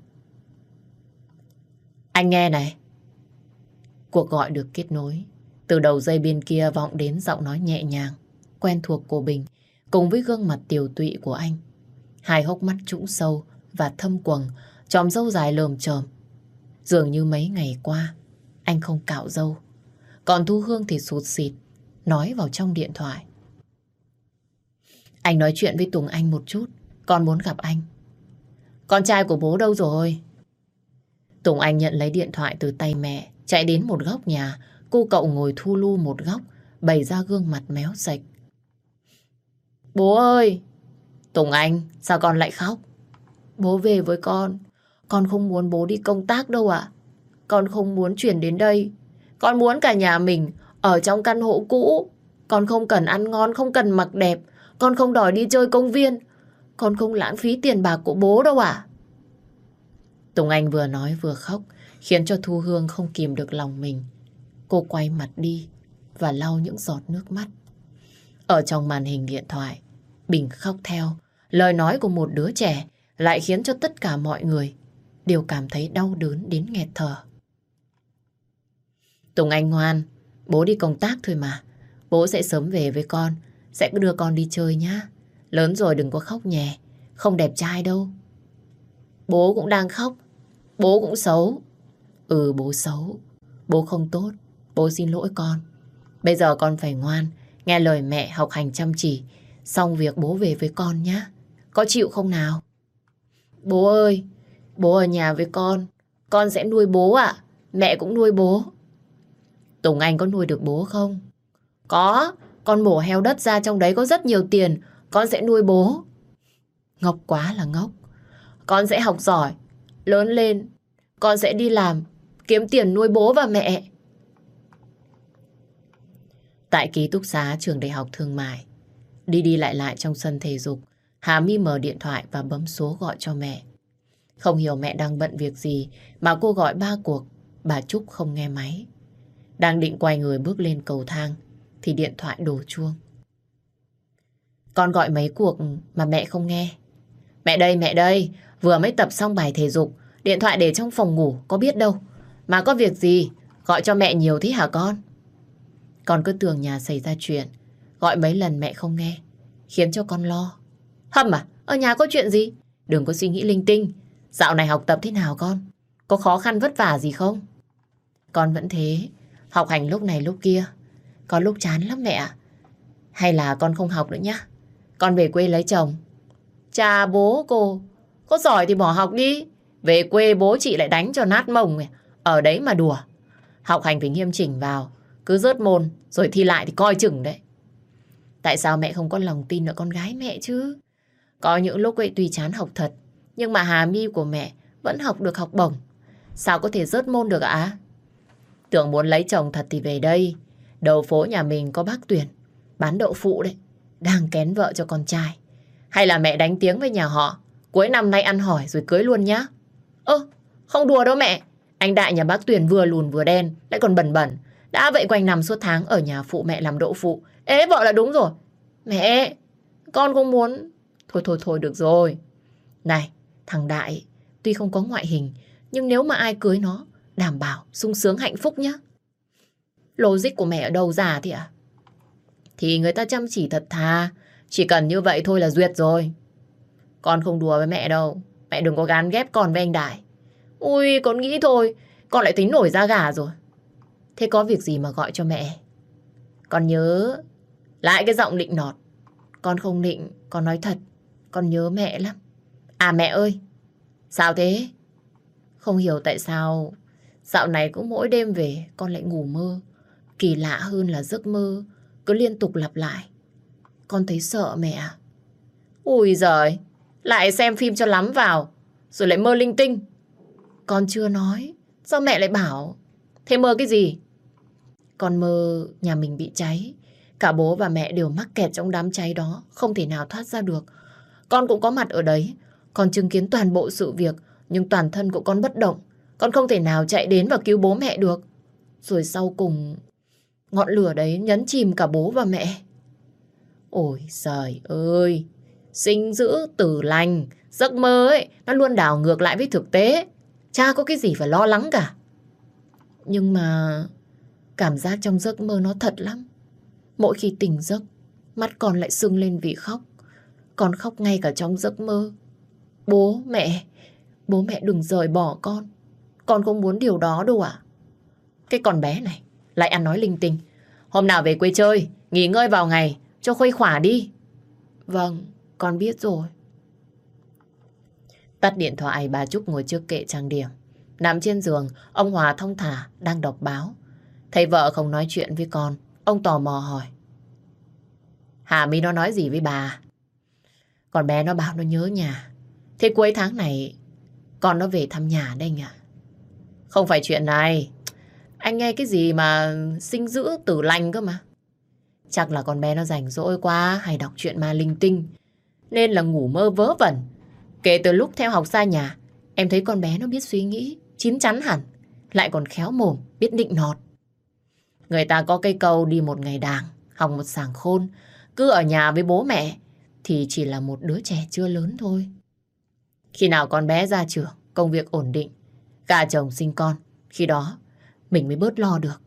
Anh nghe này. Cuộc gọi được kết nối. Từ đầu dây bên kia vọng đến giọng nói nhẹ nhàng, quen thuộc của Bình, cùng với gương mặt tiều tụy của anh. Hai hốc mắt trũng sâu và thâm quầng, chòm râu dài lởm chởm. Dường như mấy ngày qua anh không cạo râu. Còn Thu Hương thì sụt sịt nói vào trong điện thoại. Anh nói chuyện với Tùng Anh một chút. Con muốn gặp anh. Con trai của bố đâu rồi? Tùng Anh nhận lấy điện thoại từ tay mẹ, chạy đến một góc nhà. Cô cậu ngồi thu lu một góc, bày ra gương mặt méo sạch. Bố ơi! Tùng Anh, sao con lại khóc? Bố về với con. Con không muốn bố đi công tác đâu ạ. Con không muốn chuyển đến đây. Con muốn cả nhà mình ở trong căn hộ cũ. Con không cần ăn ngon, không cần mặc đẹp. Con không đòi đi chơi công viên. Con không lãng phí tiền bạc của bố đâu ạ. Tùng Anh vừa nói vừa khóc, khiến cho Thu Hương không kìm được lòng mình. Cô quay mặt đi và lau những giọt nước mắt. Ở trong màn hình điện thoại, Bình khóc theo. Lời nói của một đứa trẻ lại khiến cho tất cả mọi người đều cảm thấy đau đớn đến nghẹt thở. Tùng Anh ngoan, bố đi công tác thôi mà. Bố sẽ sớm về với con, sẽ đưa con đi chơi nhá. Lớn rồi đừng có khóc nhè, không đẹp trai đâu. Bố cũng đang khóc, bố cũng xấu. Ừ, bố xấu, bố không tốt, bố xin lỗi con. Bây giờ con phải ngoan, nghe lời mẹ, học hành chăm chỉ. Xong việc bố về với con nhé. Có chịu không nào? Bố ơi, bố ở nhà với con sẽ nuôi bố ạ. Mẹ cũng nuôi bố. Tùng Anh có nuôi được bố không? Có, con mổ heo đất ra trong đấy có rất nhiều tiền. Con sẽ nuôi bố. Ngốc quá là ngốc. Con sẽ học giỏi, lớn lên con sẽ đi làm, kiếm tiền nuôi bố và mẹ. Tại ký túc xá trường đại học thương mại, đi đi lại lại trong sân thể dục, Hà My mở điện thoại và bấm số gọi cho mẹ. Không hiểu mẹ đang bận việc gì mà cô gọi 3 cuộc, bà Trúc không nghe máy. Đang định quay người bước lên cầu thang thì điện thoại đổ chuông. Con gọi mấy cuộc mà mẹ không nghe. Mẹ đây, vừa mới tập xong bài thể dục, điện thoại để trong phòng ngủ, có biết đâu. Mà có việc gì, gọi cho mẹ nhiều thế hả con? Con cứ tưởng nhà xảy ra chuyện, gọi mấy lần mẹ không nghe, khiến cho con lo. Hâm à, ở nhà có chuyện gì? Đừng có suy nghĩ linh tinh. Dạo này học tập thế nào con? Có khó khăn vất vả gì không? Con vẫn thế, học hành lúc này lúc kia. Có lúc chán lắm mẹ ạ. Hay là con không học nữa nhá, con về quê lấy chồng. Cha bố cô, có giỏi thì bỏ học đi. Về quê bố chị lại đánh cho nát mông. Ở đấy mà đùa. Học hành phải nghiêm chỉnh vào. Cứ rớt môn rồi thi lại thì coi chừng đấy. Tại sao mẹ không có lòng tin ở con gái mẹ chứ? Có những lúc ấy tuy chán học thật, nhưng mà Hà My của mẹ vẫn học được học bổng. Sao có thể rớt môn được ạ? Tưởng muốn lấy chồng thật thì về đây. Đầu phố nhà mình có bác Tuyển, bán đậu phụ đấy, đang kén vợ cho con trai. Hay là mẹ đánh tiếng với nhà họ, cuối năm nay ăn hỏi rồi cưới luôn nhá. Không đùa đâu mẹ. Anh Đại nhà bác Tuyền vừa lùn vừa đen, lại còn bẩn bẩn. Đã vậy quanh nằm suốt tháng ở nhà phụ mẹ làm đậu phụ. Ế vợ là đúng rồi. Mẹ, con không muốn. Thôi được rồi. Này, thằng Đại tuy không có ngoại hình, nhưng nếu mà ai cưới nó, đảm bảo sung sướng hạnh phúc nhá. Logic của mẹ ở đâu ra thì à? Thì người ta chăm chỉ thật thà, chỉ cần như vậy thôi là duyệt rồi. Con không đùa với mẹ đâu. Mẹ đừng có gán ghép con với anh Đại. Ui, con nghĩ thôi, con lại tính nổi da gà rồi. Thế có việc gì mà gọi cho mẹ? Con nhớ. Lại cái giọng nịnh nọt. Con không nịnh, con nói thật. Con nhớ mẹ lắm. À mẹ ơi. Sao thế? Không hiểu tại sao dạo này cũng mỗi đêm về con lại ngủ mơ. Kỳ lạ hơn là giấc mơ cứ liên tục lặp lại. Con thấy sợ mẹ à? Ui giời, lại xem phim cho lắm vào, rồi lại mơ linh tinh. Con chưa nói, sao mẹ lại bảo? Thế mơ cái gì? Con mơ nhà mình bị cháy. Cả bố và mẹ đều mắc kẹt trong đám cháy đó, không thể nào thoát ra được. Con cũng có mặt ở đấy. Con chứng kiến toàn bộ sự việc, nhưng toàn thân của con bất động. Con không thể nào chạy đến và cứu bố mẹ được. Rồi sau cùng, ngọn lửa đấy nhấn chìm cả bố và mẹ. Ôi trời ơi, sinh dữ tử lành. Giấc mơ ấy, nó luôn đảo ngược lại với thực tế. Chả có cái gì phải lo lắng cả. Nhưng mà cảm giác trong giấc mơ nó thật lắm. Mỗi khi tỉnh giấc, mắt con lại sưng lên vì khóc. Con khóc ngay cả trong giấc mơ. Bố mẹ đừng rời bỏ con. Con không muốn điều đó đâu ạ. Cái con bé này lại ăn nói linh tinh. Hôm nào về quê chơi, nghỉ ngơi vào ngày cho khuây khỏa đi. Vâng, con biết rồi. Tắt điện thoại, bà Trúc ngồi trước kệ trang điểm. Nằm trên giường, ông Hòa thong thả đang đọc báo. Thấy vợ không nói chuyện với con, ông tò mò hỏi. Hà My nó nói gì với bà? Con bé nó bảo nó nhớ nhà. Thế cuối tháng này con nó về thăm nhà đây anh ạ. Không phải chuyện này. Anh nghe cái gì mà sinh dữ tử lành cơ mà. Chắc là con bé nó rảnh rỗi quá hay đọc truyện ma linh tinh nên là ngủ mơ vớ vẩn. Kể từ lúc theo học xa nhà, em thấy con bé nó biết suy nghĩ, chín chắn hẳn, lại còn khéo mồm, biết định nọt. Người ta có cây câu đi một ngày đàng, học một sàng khôn. Cứ ở nhà với bố mẹ thì chỉ là một đứa trẻ chưa lớn thôi. Khi nào con bé ra trường, công việc ổn định, gả chồng sinh con, khi đó mình mới bớt lo được.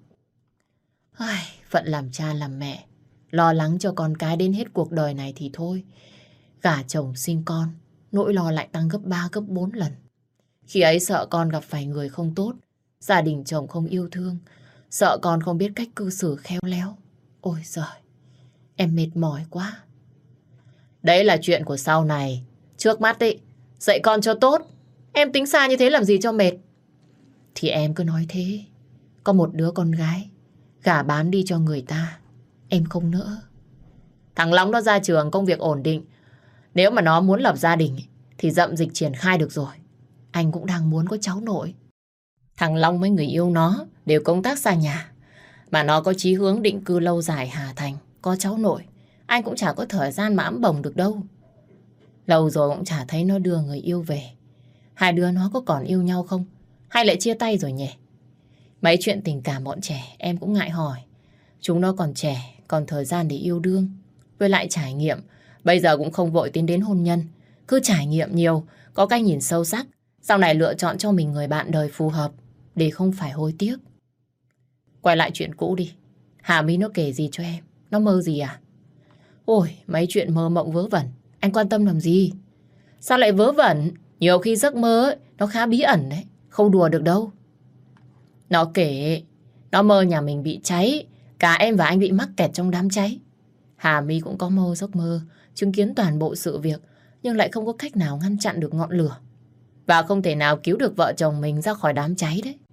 Ai, phận làm cha làm mẹ, lo lắng cho con cái đến hết cuộc đời này thì thôi. Gả chồng sinh con, nỗi lo lại tăng gấp 3 gấp 4 lần. Khi ấy sợ con gặp phải người không tốt, gia đình chồng không yêu thương, sợ con không biết cách cư xử khéo léo. Ôi giời, em mệt mỏi quá. Đấy là chuyện của sau này. Trước mắt ý, dạy con cho tốt. Em tính xa như thế làm gì cho mệt. Thì em cứ nói thế. Có một đứa con gái, gả bán đi cho người ta, em không nỡ. Thằng Long nó ra trường, công việc ổn định. Nếu mà nó muốn lập gia đình thì dậm dịch triển khai được rồi. Anh cũng đang muốn có cháu nội. Thằng Long với người yêu nó đều công tác xa nhà, mà nó có chí hướng định cư lâu dài Hà Thành, có cháu nội. Anh cũng chả có thời gian mà ẵm bồng được đâu. Lâu rồi cũng chả thấy nó đưa người yêu về. Hai đứa nó có còn yêu nhau không? Hay lại chia tay rồi nhỉ? Mấy chuyện tình cảm bọn trẻ em cũng ngại hỏi. Chúng nó còn trẻ, còn thời gian để yêu đương. Với lại trải nghiệm, bây giờ cũng không vội tiến đến hôn nhân. Cứ trải nghiệm nhiều, có cái nhìn sâu sắc, sau này lựa chọn cho mình người bạn đời phù hợp, để không phải hối tiếc. Quay lại chuyện cũ đi. Hà My nó kể gì cho em? Nó mơ gì à? Ôi, mấy chuyện mơ mộng vớ vẩn, anh quan tâm làm gì? Sao lại vớ vẩn? Nhiều khi giấc mơ ấy, nó khá bí ẩn đấy, không đùa được đâu. Nó kể, nó mơ nhà mình bị cháy, cả em và anh bị mắc kẹt trong đám cháy. Hà My cũng có mơ giấc mơ, chứng kiến toàn bộ sự việc, nhưng lại không có cách nào ngăn chặn được ngọn lửa. Và không thể nào cứu được vợ chồng mình ra khỏi đám cháy đấy.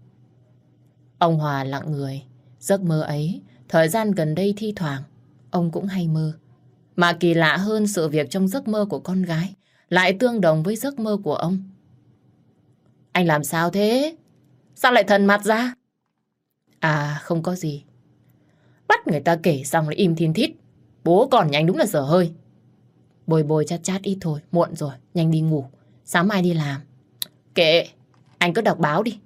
Ông Hòa lặng người. Giấc mơ ấy, thời gian gần đây thi thoảng, ông cũng hay mơ. Mà kỳ lạ hơn, sự việc trong giấc mơ của con gái lại tương đồng với giấc mơ của ông. Anh làm sao thế? Sao lại thần mặt ra? À, không có gì. Bắt người ta kể xong lại im thiên thít. Bố còn nhanh đúng là dở hơi. Bồi bồi chát chát ít thôi, muộn rồi, nhanh đi ngủ. Sáng mai đi làm. Kệ, anh cứ đọc báo đi.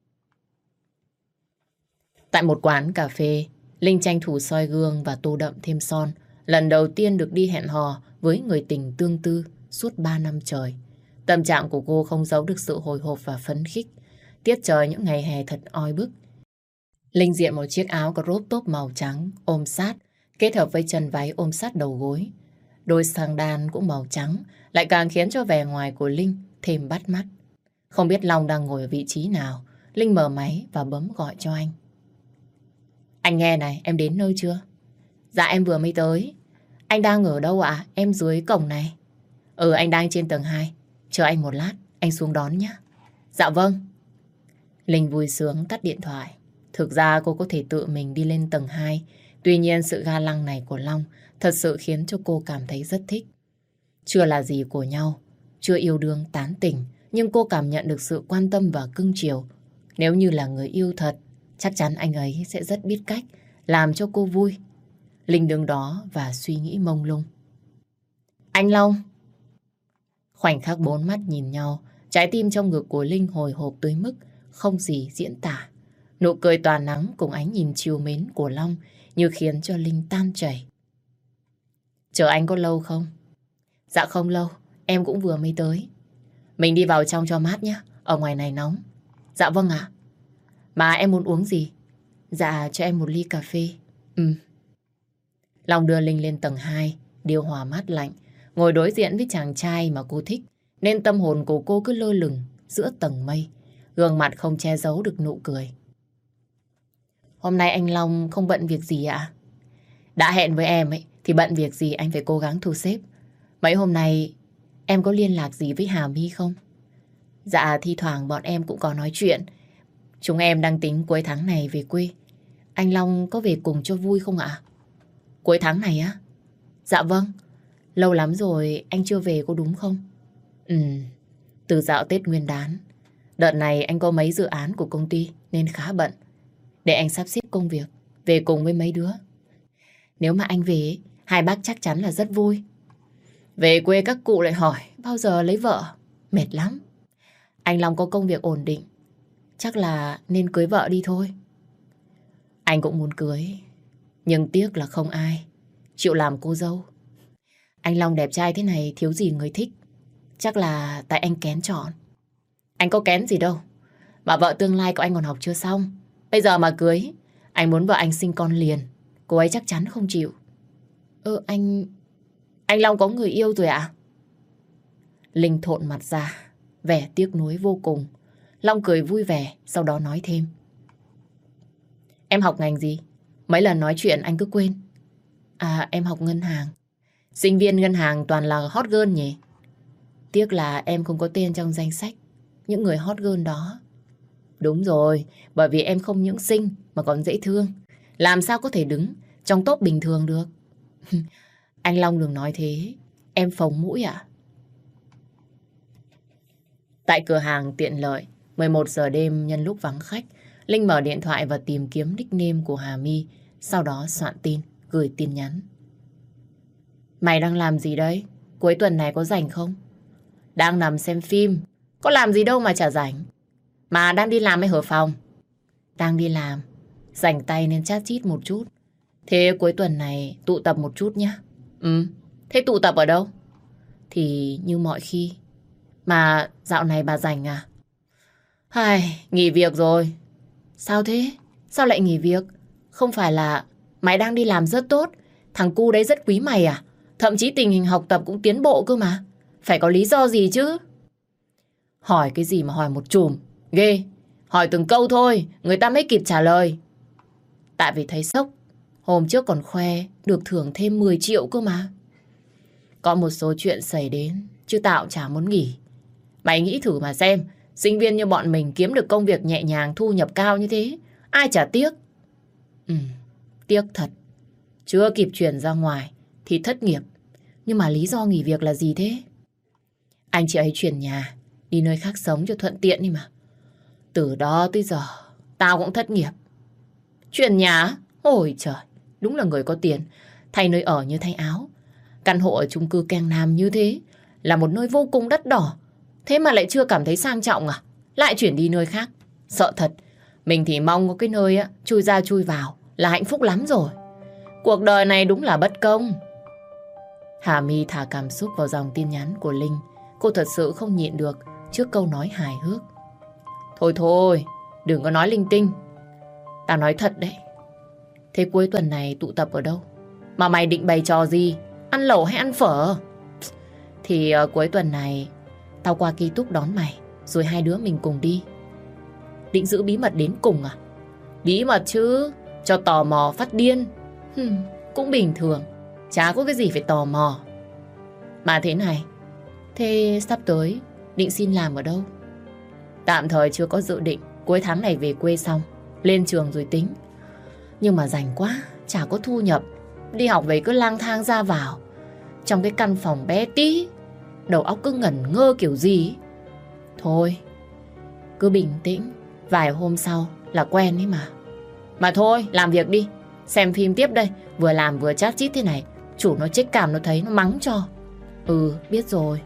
Tại một quán cà phê, Linh tranh thủ soi gương và tô đậm thêm son. Lần đầu tiên được đi hẹn hò với người tình tương tư suốt 3 năm trời. Tâm trạng của cô không giấu được sự hồi hộp và phấn khích. Tiết trời những ngày hè thật oi bức. Linh diện một chiếc áo crop top màu trắng ôm sát, kết hợp với chân váy ôm sát đầu gối. Đôi sang đan cũng màu trắng, lại càng khiến cho vẻ ngoài của Linh thêm bắt mắt. Không biết Long đang ngồi ở vị trí nào, Linh mở máy và bấm gọi cho anh. Anh nghe này, em đến nơi chưa? Dạ em vừa mới tới. Anh đang ở đâu ạ? Em dưới cổng này. Anh đang trên tầng 2. Chờ anh một lát, anh xuống đón nhé. Dạ vâng. Linh vui sướng tắt điện thoại. Thực ra cô có thể tự mình đi lên tầng 2. Tuy nhiên sự ga lăng này của Long thật sự khiến cho cô cảm thấy rất thích. Chưa là gì của nhau, chưa yêu đương tán tỉnh, nhưng cô cảm nhận được sự quan tâm và cưng chiều. Nếu như là người yêu thật, chắc chắn anh ấy sẽ rất biết cách làm cho cô vui. Linh đứng đó và suy nghĩ mông lung. Anh Long! Khoảnh khắc bốn mắt nhìn nhau, trái tim trong ngực của Linh hồi hộp tới mức không gì diễn tả. Nụ cười tỏa nắng cùng ánh nhìn trìu mến của Long như khiến cho Linh tan chảy. Chờ anh có lâu không? Dạ không lâu, em cũng vừa mới tới. Mình đi vào trong cho mát nhé, ở ngoài này nóng. Dạ vâng ạ. Mà em muốn uống gì? Dạ cho em một ly cà phê. Long đưa Linh lên tầng 2, điều hòa mát lạnh, ngồi đối diện với chàng trai mà cô thích, nên tâm hồn của cô cứ lơ lửng giữa tầng mây, gương mặt không che giấu được nụ cười. Hôm nay anh Long không bận việc gì ạ? Đã hẹn với em ấy thì bận việc gì anh phải cố gắng thu xếp. Mấy hôm nay em có liên lạc gì với Hà My không? Dạ thi thoảng bọn em cũng có nói chuyện. Chúng em đang tính cuối tháng này về quê. Anh Long có về cùng cho vui không ạ? Cuối tháng này á? Dạ vâng. Lâu lắm rồi anh chưa về có đúng không? Ừ, từ dạo Tết Nguyên đán. Đợt này anh có mấy dự án của công ty nên khá bận. Để anh sắp xếp công việc về cùng với mấy đứa. Nếu mà anh về, hai bác chắc chắn là rất vui. Về quê các cụ lại hỏi bao giờ lấy vợ. Mệt lắm. Anh Long có công việc ổn định, chắc là nên cưới vợ đi thôi. Anh cũng muốn cưới, nhưng tiếc là không ai chịu làm cô dâu. Anh Long đẹp trai thế này thiếu gì người thích. Chắc là tại anh kén chọn. Anh có kén gì đâu. Mà vợ tương lai của anh còn học chưa xong. Bây giờ mà cưới, anh muốn vợ anh sinh con liền. Cô ấy chắc chắn không chịu. Anh Long có người yêu rồi ạ? Linh thộn mặt ra, vẻ tiếc nuối vô cùng. Long cười vui vẻ, sau đó nói thêm. Em học ngành gì? Mấy lần nói chuyện anh cứ quên. À, em học ngân hàng. Sinh viên ngân hàng toàn là hot girl nhỉ? Tiếc là em không có tên trong danh sách những người hot girl đó. Đúng rồi, bởi vì em không những xinh mà còn dễ thương. Làm sao có thể đứng trong top bình thường được? Anh Long đừng nói thế, em phồng mũi ạ. Tại cửa hàng tiện lợi, 11 giờ đêm nhân lúc vắng khách, Linh mở điện thoại và tìm kiếm nickname của Hà My, sau đó soạn tin, gửi tin nhắn. Mày đang làm gì đấy? Cuối tuần này có rảnh không? Đang nằm xem phim, có làm gì đâu mà chả rảnh. Mà đang đi làm hay ở phòng? Đang đi làm, rảnh tay nên chat chít một chút. Thế cuối tuần này tụ tập một chút nhé. Ừ, thế tụ tập ở đâu? Thì như mọi khi. Mà dạo này bà rảnh à? Nghỉ việc rồi. Sao thế? Sao lại nghỉ việc? Không phải là mày đang đi làm rất tốt, thằng cu đấy rất quý mày à? Thậm chí tình hình học tập cũng tiến bộ cơ mà. Phải có lý do gì chứ? Hỏi cái gì mà hỏi một chùm. Ghê. Hỏi từng câu thôi, người ta mới kịp trả lời. Tại vì thấy sốc. Hôm trước còn khoe được thưởng thêm 10 triệu cơ mà. Có một số chuyện xảy đến, chứ tao chả muốn nghỉ. Mày nghĩ thử mà xem, sinh viên như bọn mình kiếm được công việc nhẹ nhàng, thu nhập cao như thế, ai chả tiếc. Tiếc thật. Chưa kịp chuyển ra ngoài thì thất nghiệp. Nhưng mà lý do nghỉ việc là gì thế? Anh chị ấy chuyển nhà, đi nơi khác sống cho thuận tiện đi mà. Từ đó tới giờ, tao cũng thất nghiệp. Chuyển nhà? Ôi trời, đúng là người có tiền. Thay nơi ở như thay áo. Căn hộ ở chung cư Keng Nam như thế là một nơi vô cùng đắt đỏ. Thế mà lại chưa cảm thấy sang trọng à? Lại chuyển đi nơi khác. Sợ thật. Mình thì mong có cái nơi chui ra chui vào là hạnh phúc lắm rồi. Cuộc đời này đúng là bất công. Hà My thả cảm xúc vào dòng tin nhắn của Linh. Cô thật sự không nhịn được trước câu nói hài hước. Thôi thôi, đừng có nói linh tinh. Tao nói thật đấy. Thế cuối tuần này tụ tập ở đâu? Mà mày định bày trò gì? Ăn lẩu hay ăn phở? Thì cuối tuần này tao qua ký túc đón mày, rồi hai đứa mình cùng đi. Định giữ bí mật đến cùng à? Bí mật chứ, cho tò mò phát điên. Cũng bình thường, chả có cái gì phải tò mò. Mà thế này, thế sắp tới định xin làm ở đâu? Tạm thời chưa có dự định, cuối tháng này về quê xong lên trường rồi tính. Nhưng mà rảnh quá, chả có thu nhập. Đi học về cứ lang thang ra vào trong cái căn phòng bé tí, đầu óc cứ ngẩn ngơ kiểu gì. Thôi, cứ bình tĩnh, vài hôm sau là quen ấy mà. Mà thôi, làm việc đi. Xem phim tiếp đây, vừa làm vừa chat chít thế này, chủ nó chếch cảm nó thấy nó mắng cho. Biết rồi.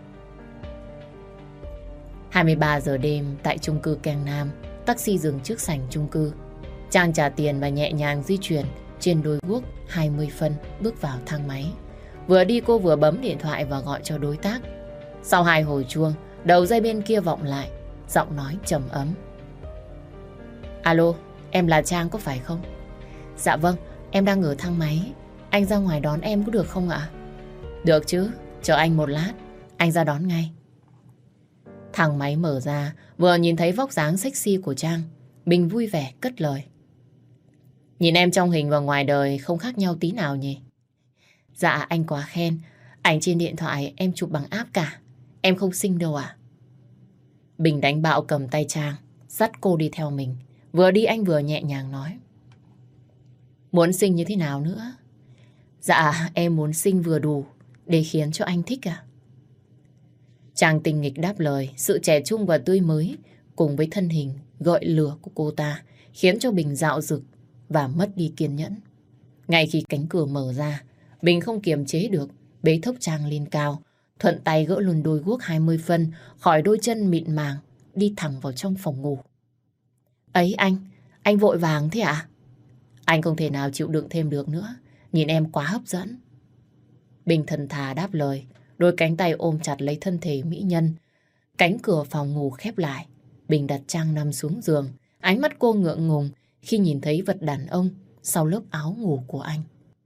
23 giờ đêm tại chung cư Keng Nam, taxi dừng trước sảnh chung cư. Trang trả tiền và nhẹ nhàng di chuyển trên đôi guốc 20 phân bước vào thang máy. Vừa đi cô vừa bấm điện thoại và gọi cho đối tác. Sau 2 hồi chuông, đầu dây bên kia vọng lại, giọng nói trầm ấm. Alo, em là Trang có phải không? Dạ vâng, em đang ở thang máy. Anh ra ngoài đón em có được không ạ? Được chứ, chờ anh một lát, anh ra đón ngay. Thang máy mở ra, vừa nhìn thấy vóc dáng sexy của Trang, Bình vui vẻ cất lời. Nhìn em trong hình và ngoài đời không khác nhau tí nào nhỉ? Dạ anh quá khen. Ảnh trên điện thoại em chụp bằng app cả. Em không xinh đâu ạ. Bình đánh bạo cầm tay Trang, dắt cô đi theo mình. Vừa đi anh vừa nhẹ nhàng nói. Muốn xinh như thế nào nữa? Dạ em muốn xinh vừa đủ để khiến cho anh thích à? Trang tinh nghịch đáp lời. Sự trẻ trung và tươi mới cùng với thân hình gợi lửa của cô ta khiến cho Bình dạo dực và mất đi kiên nhẫn. Ngay khi cánh cửa mở ra, Bình không kiềm chế được, bế thốc Trang lên cao, thuận tay gỡ luôn đôi guốc 20 phân khỏi đôi chân mịn màng, đi thẳng vào trong phòng ngủ. Ấy anh vội vàng thế ạ? Anh không thể nào chịu đựng thêm được nữa, nhìn em quá hấp dẫn. Bình thần thà đáp lời, đôi cánh tay ôm chặt lấy thân thể mỹ nhân. Cánh cửa phòng ngủ khép lại, Bình đặt Trang nằm xuống giường, ánh mắt cô ngượng ngùng khi nhìn thấy vật đàn ông sau lớp áo ngủ của anh.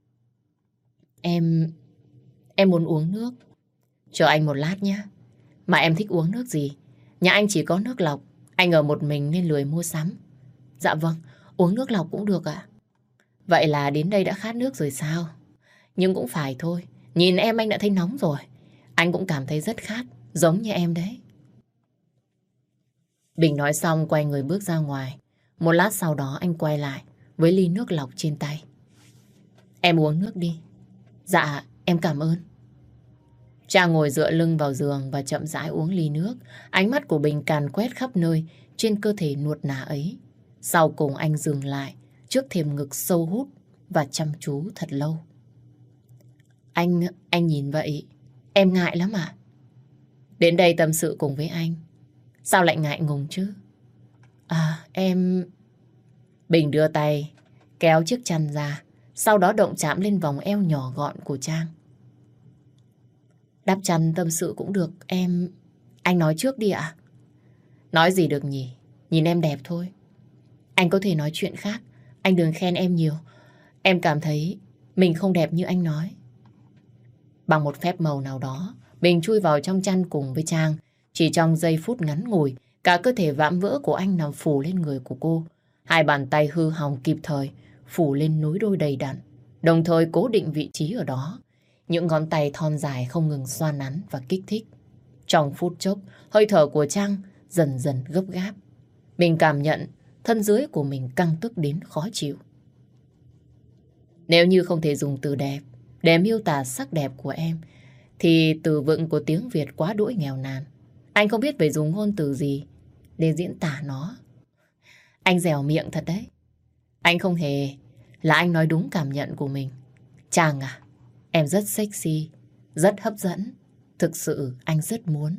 Em muốn uống nước. Chờ anh một lát nhé. Mà em thích uống nước gì? Nhà anh chỉ có nước lọc, anh ở một mình nên lười mua sắm. Dạ vâng, uống nước lọc cũng được ạ. Vậy là đến đây đã khát nước rồi sao? Nhưng cũng phải thôi, nhìn em anh đã thấy nóng rồi. Anh cũng cảm thấy rất khát, giống như em đấy. Bình nói xong quay người bước ra ngoài. Một lát sau đó anh quay lại với ly nước lọc trên tay. Em uống nước đi. Dạ, em cảm ơn. Trang ngồi dựa lưng vào giường và chậm rãi uống ly nước. Ánh mắt của Bình càn quét khắp nơi trên cơ thể nuột nà ấy. Sau cùng anh dừng lại trước thềm ngực sâu hút và chăm chú thật lâu. Anh nhìn vậy, em ngại lắm à? Đến đây tâm sự cùng với anh, sao lại ngại ngùng chứ? À, em... Bình đưa tay, kéo chiếc chăn ra, sau đó động chạm lên vòng eo nhỏ gọn của Trang. Đắp chăn tâm sự cũng được, em... Anh nói trước đi ạ. Nói gì được nhỉ? Nhìn em đẹp thôi. Anh có thể nói chuyện khác, anh đừng khen em nhiều. Em cảm thấy mình không đẹp như anh nói. Bằng một phép màu nào đó, Bình chui vào trong chăn cùng với Trang. Chỉ trong giây phút ngắn ngủi, cả cơ thể vạm vỡ của anh nằm phủ lên người của cô. Hai bàn tay hư hỏng kịp thời phủ lên nối đôi đầy đặn, đồng thời cố định vị trí ở đó. Những ngón tay thon dài không ngừng xoa nắn và kích thích. Trong phút chốc, hơi thở của Trang dần dần gấp gáp. Mình cảm nhận thân dưới của mình căng tức đến khó chịu. Nếu như không thể dùng từ đẹp để miêu tả sắc đẹp của em, thì từ vựng của tiếng Việt quá đỗi nghèo nàn. Anh không biết phải dùng ngôn từ gì để diễn tả nó. Anh dẻo miệng thật đấy. Anh không hề là anh nói đúng cảm nhận của mình. Trang à, em rất sexy, rất hấp dẫn. Thực sự anh rất muốn.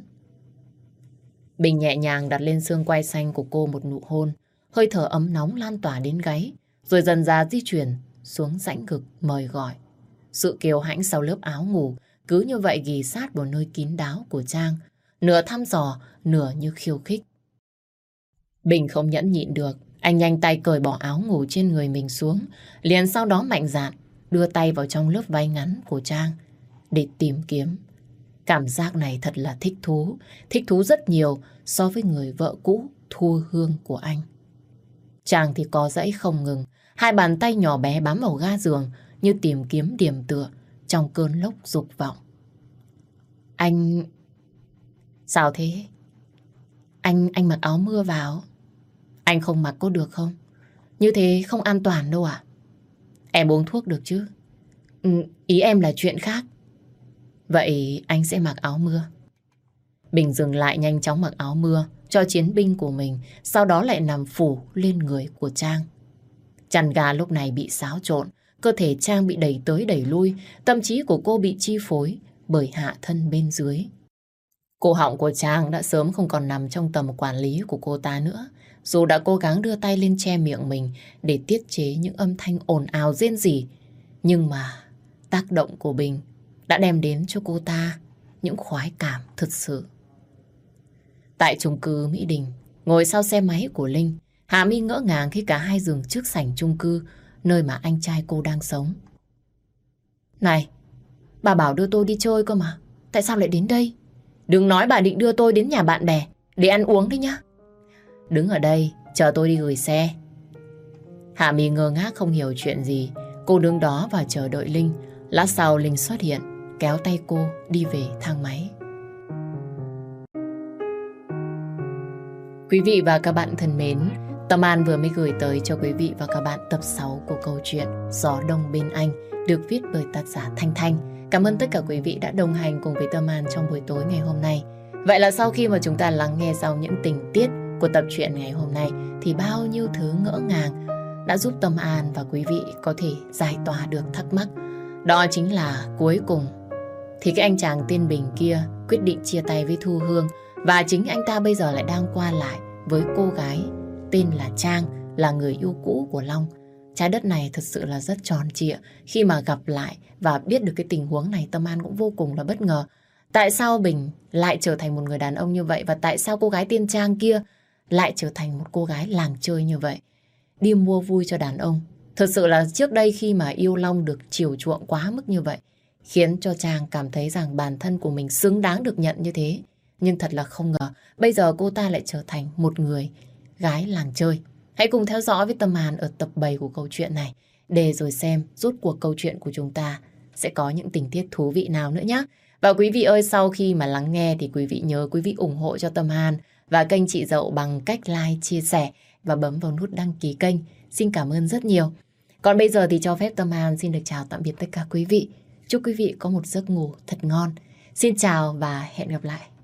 Bình nhẹ nhàng đặt lên xương quai xanh của cô một nụ hôn. Hơi thở ấm nóng lan tỏa đến gáy, rồi dần dà di chuyển xuống rãnh ngực mời gọi. Sự kiêu hãnh sau lớp áo ngủ cứ như vậy ghì sát vào nơi kín đáo của Trang, nửa thăm dò, nửa như khiêu khích. Bình không nhẫn nhịn được, anh nhanh tay cởi bỏ áo ngủ trên người mình xuống, liền sau đó mạnh dạn đưa tay vào trong lớp váy ngắn của Trang để tìm kiếm. Cảm giác này thật là thích thú rất nhiều so với người vợ cũ Thu Hương của anh. Trang thì có dãy không ngừng, hai bàn tay nhỏ bé bám vào ga giường như tìm kiếm điểm tựa trong cơn lốc dục vọng. Anh... Sao thế? Anh mặc áo mưa vào. Anh không mặc có được không? Như thế không an toàn đâu à? Em uống thuốc được chứ? Ý em là chuyện khác. Vậy anh sẽ mặc áo mưa. Bình dừng lại nhanh chóng mặc áo mưa cho chiến binh của mình, sau đó lại nằm phủ lên người của Trang. Chăn ga lúc này bị xáo trộn, cơ thể Trang bị đẩy tới đẩy lui, tâm trí của cô bị chi phối bởi hạ thân bên dưới. Cổ họng của Trang đã sớm không còn nằm trong tầm quản lý của cô ta nữa. Dù đã cố gắng đưa tay lên che miệng mình để tiết chế những âm thanh ồn ào rên rỉ, nhưng mà tác động của Bình đã đem đến cho cô ta những khoái cảm thực sự. Tại chung cư Mỹ Đình, ngồi sau xe máy của Linh, Hà My ngỡ ngàng khi cả hai dừng trước sảnh chung cư nơi mà anh trai cô đang sống. Này, bà bảo đưa tôi đi chơi cơ mà, tại sao lại đến đây? Đừng nói bà định đưa tôi đến nhà bạn bè để ăn uống đấy nhá. Đứng ở đây, chờ tôi đi gửi xe. Hà My ngơ ngác không hiểu chuyện gì. Cô đứng đó và chờ đợi Linh Lát sau Linh xuất hiện, kéo tay cô đi về thang máy. Quý vị và các bạn thân mến, Tâm An vừa mới gửi tới cho quý vị và các bạn tập 6 của câu chuyện Gió Đông Bên Anh, được viết bởi tác giả Thanh Thanh. Cảm ơn tất cả quý vị đã đồng hành cùng với Tâm An trong buổi tối ngày hôm nay. Vậy là sau khi mà chúng ta lắng nghe xong những tình tiết của tập truyện ngày hôm nay, thì bao nhiêu thứ ngỡ ngàng đã giúp Tâm An và quý vị có thể giải tỏa được thắc mắc. Đó chính là cuối cùng thì cái anh chàng tên Bình kia quyết định chia tay với Thu Hương, và chính anh ta bây giờ lại đang qua lại với cô gái tên là Trang, là người yêu cũ của Long. Trái đất này thật sự là rất tròn trịa. Khi mà gặp lại và biết được cái tình huống này, Tâm An cũng vô cùng là bất ngờ. Tại sao Bình lại trở thành một người đàn ông như vậy, và tại sao cô gái tên Trang kia lại trở thành một cô gái làng chơi như vậy, đi mua vui cho đàn ông. Thật sự là trước đây khi mà yêu Long được chiều chuộng quá mức như vậy, khiến cho Trang cảm thấy rằng bản thân của mình xứng đáng được nhận như thế. Nhưng thật là không ngờ, bây giờ cô ta lại trở thành một người gái làng chơi. Hãy cùng theo dõi với Tâm An ở tập 7 của câu chuyện này, để rồi xem rốt cuộc câu chuyện của chúng ta sẽ có những tình tiết thú vị nào nữa nhé. Và quý vị ơi, sau khi mà lắng nghe thì quý vị nhớ quý vị ủng hộ cho Tâm An và kênh chị Dậu bằng cách like, chia sẻ và bấm vào nút đăng ký kênh. Xin cảm ơn rất nhiều. Còn bây giờ thì cho phép Tâm An xin được chào tạm biệt tất cả quý vị. Chúc quý vị có một giấc ngủ thật ngon. Xin chào và hẹn gặp lại.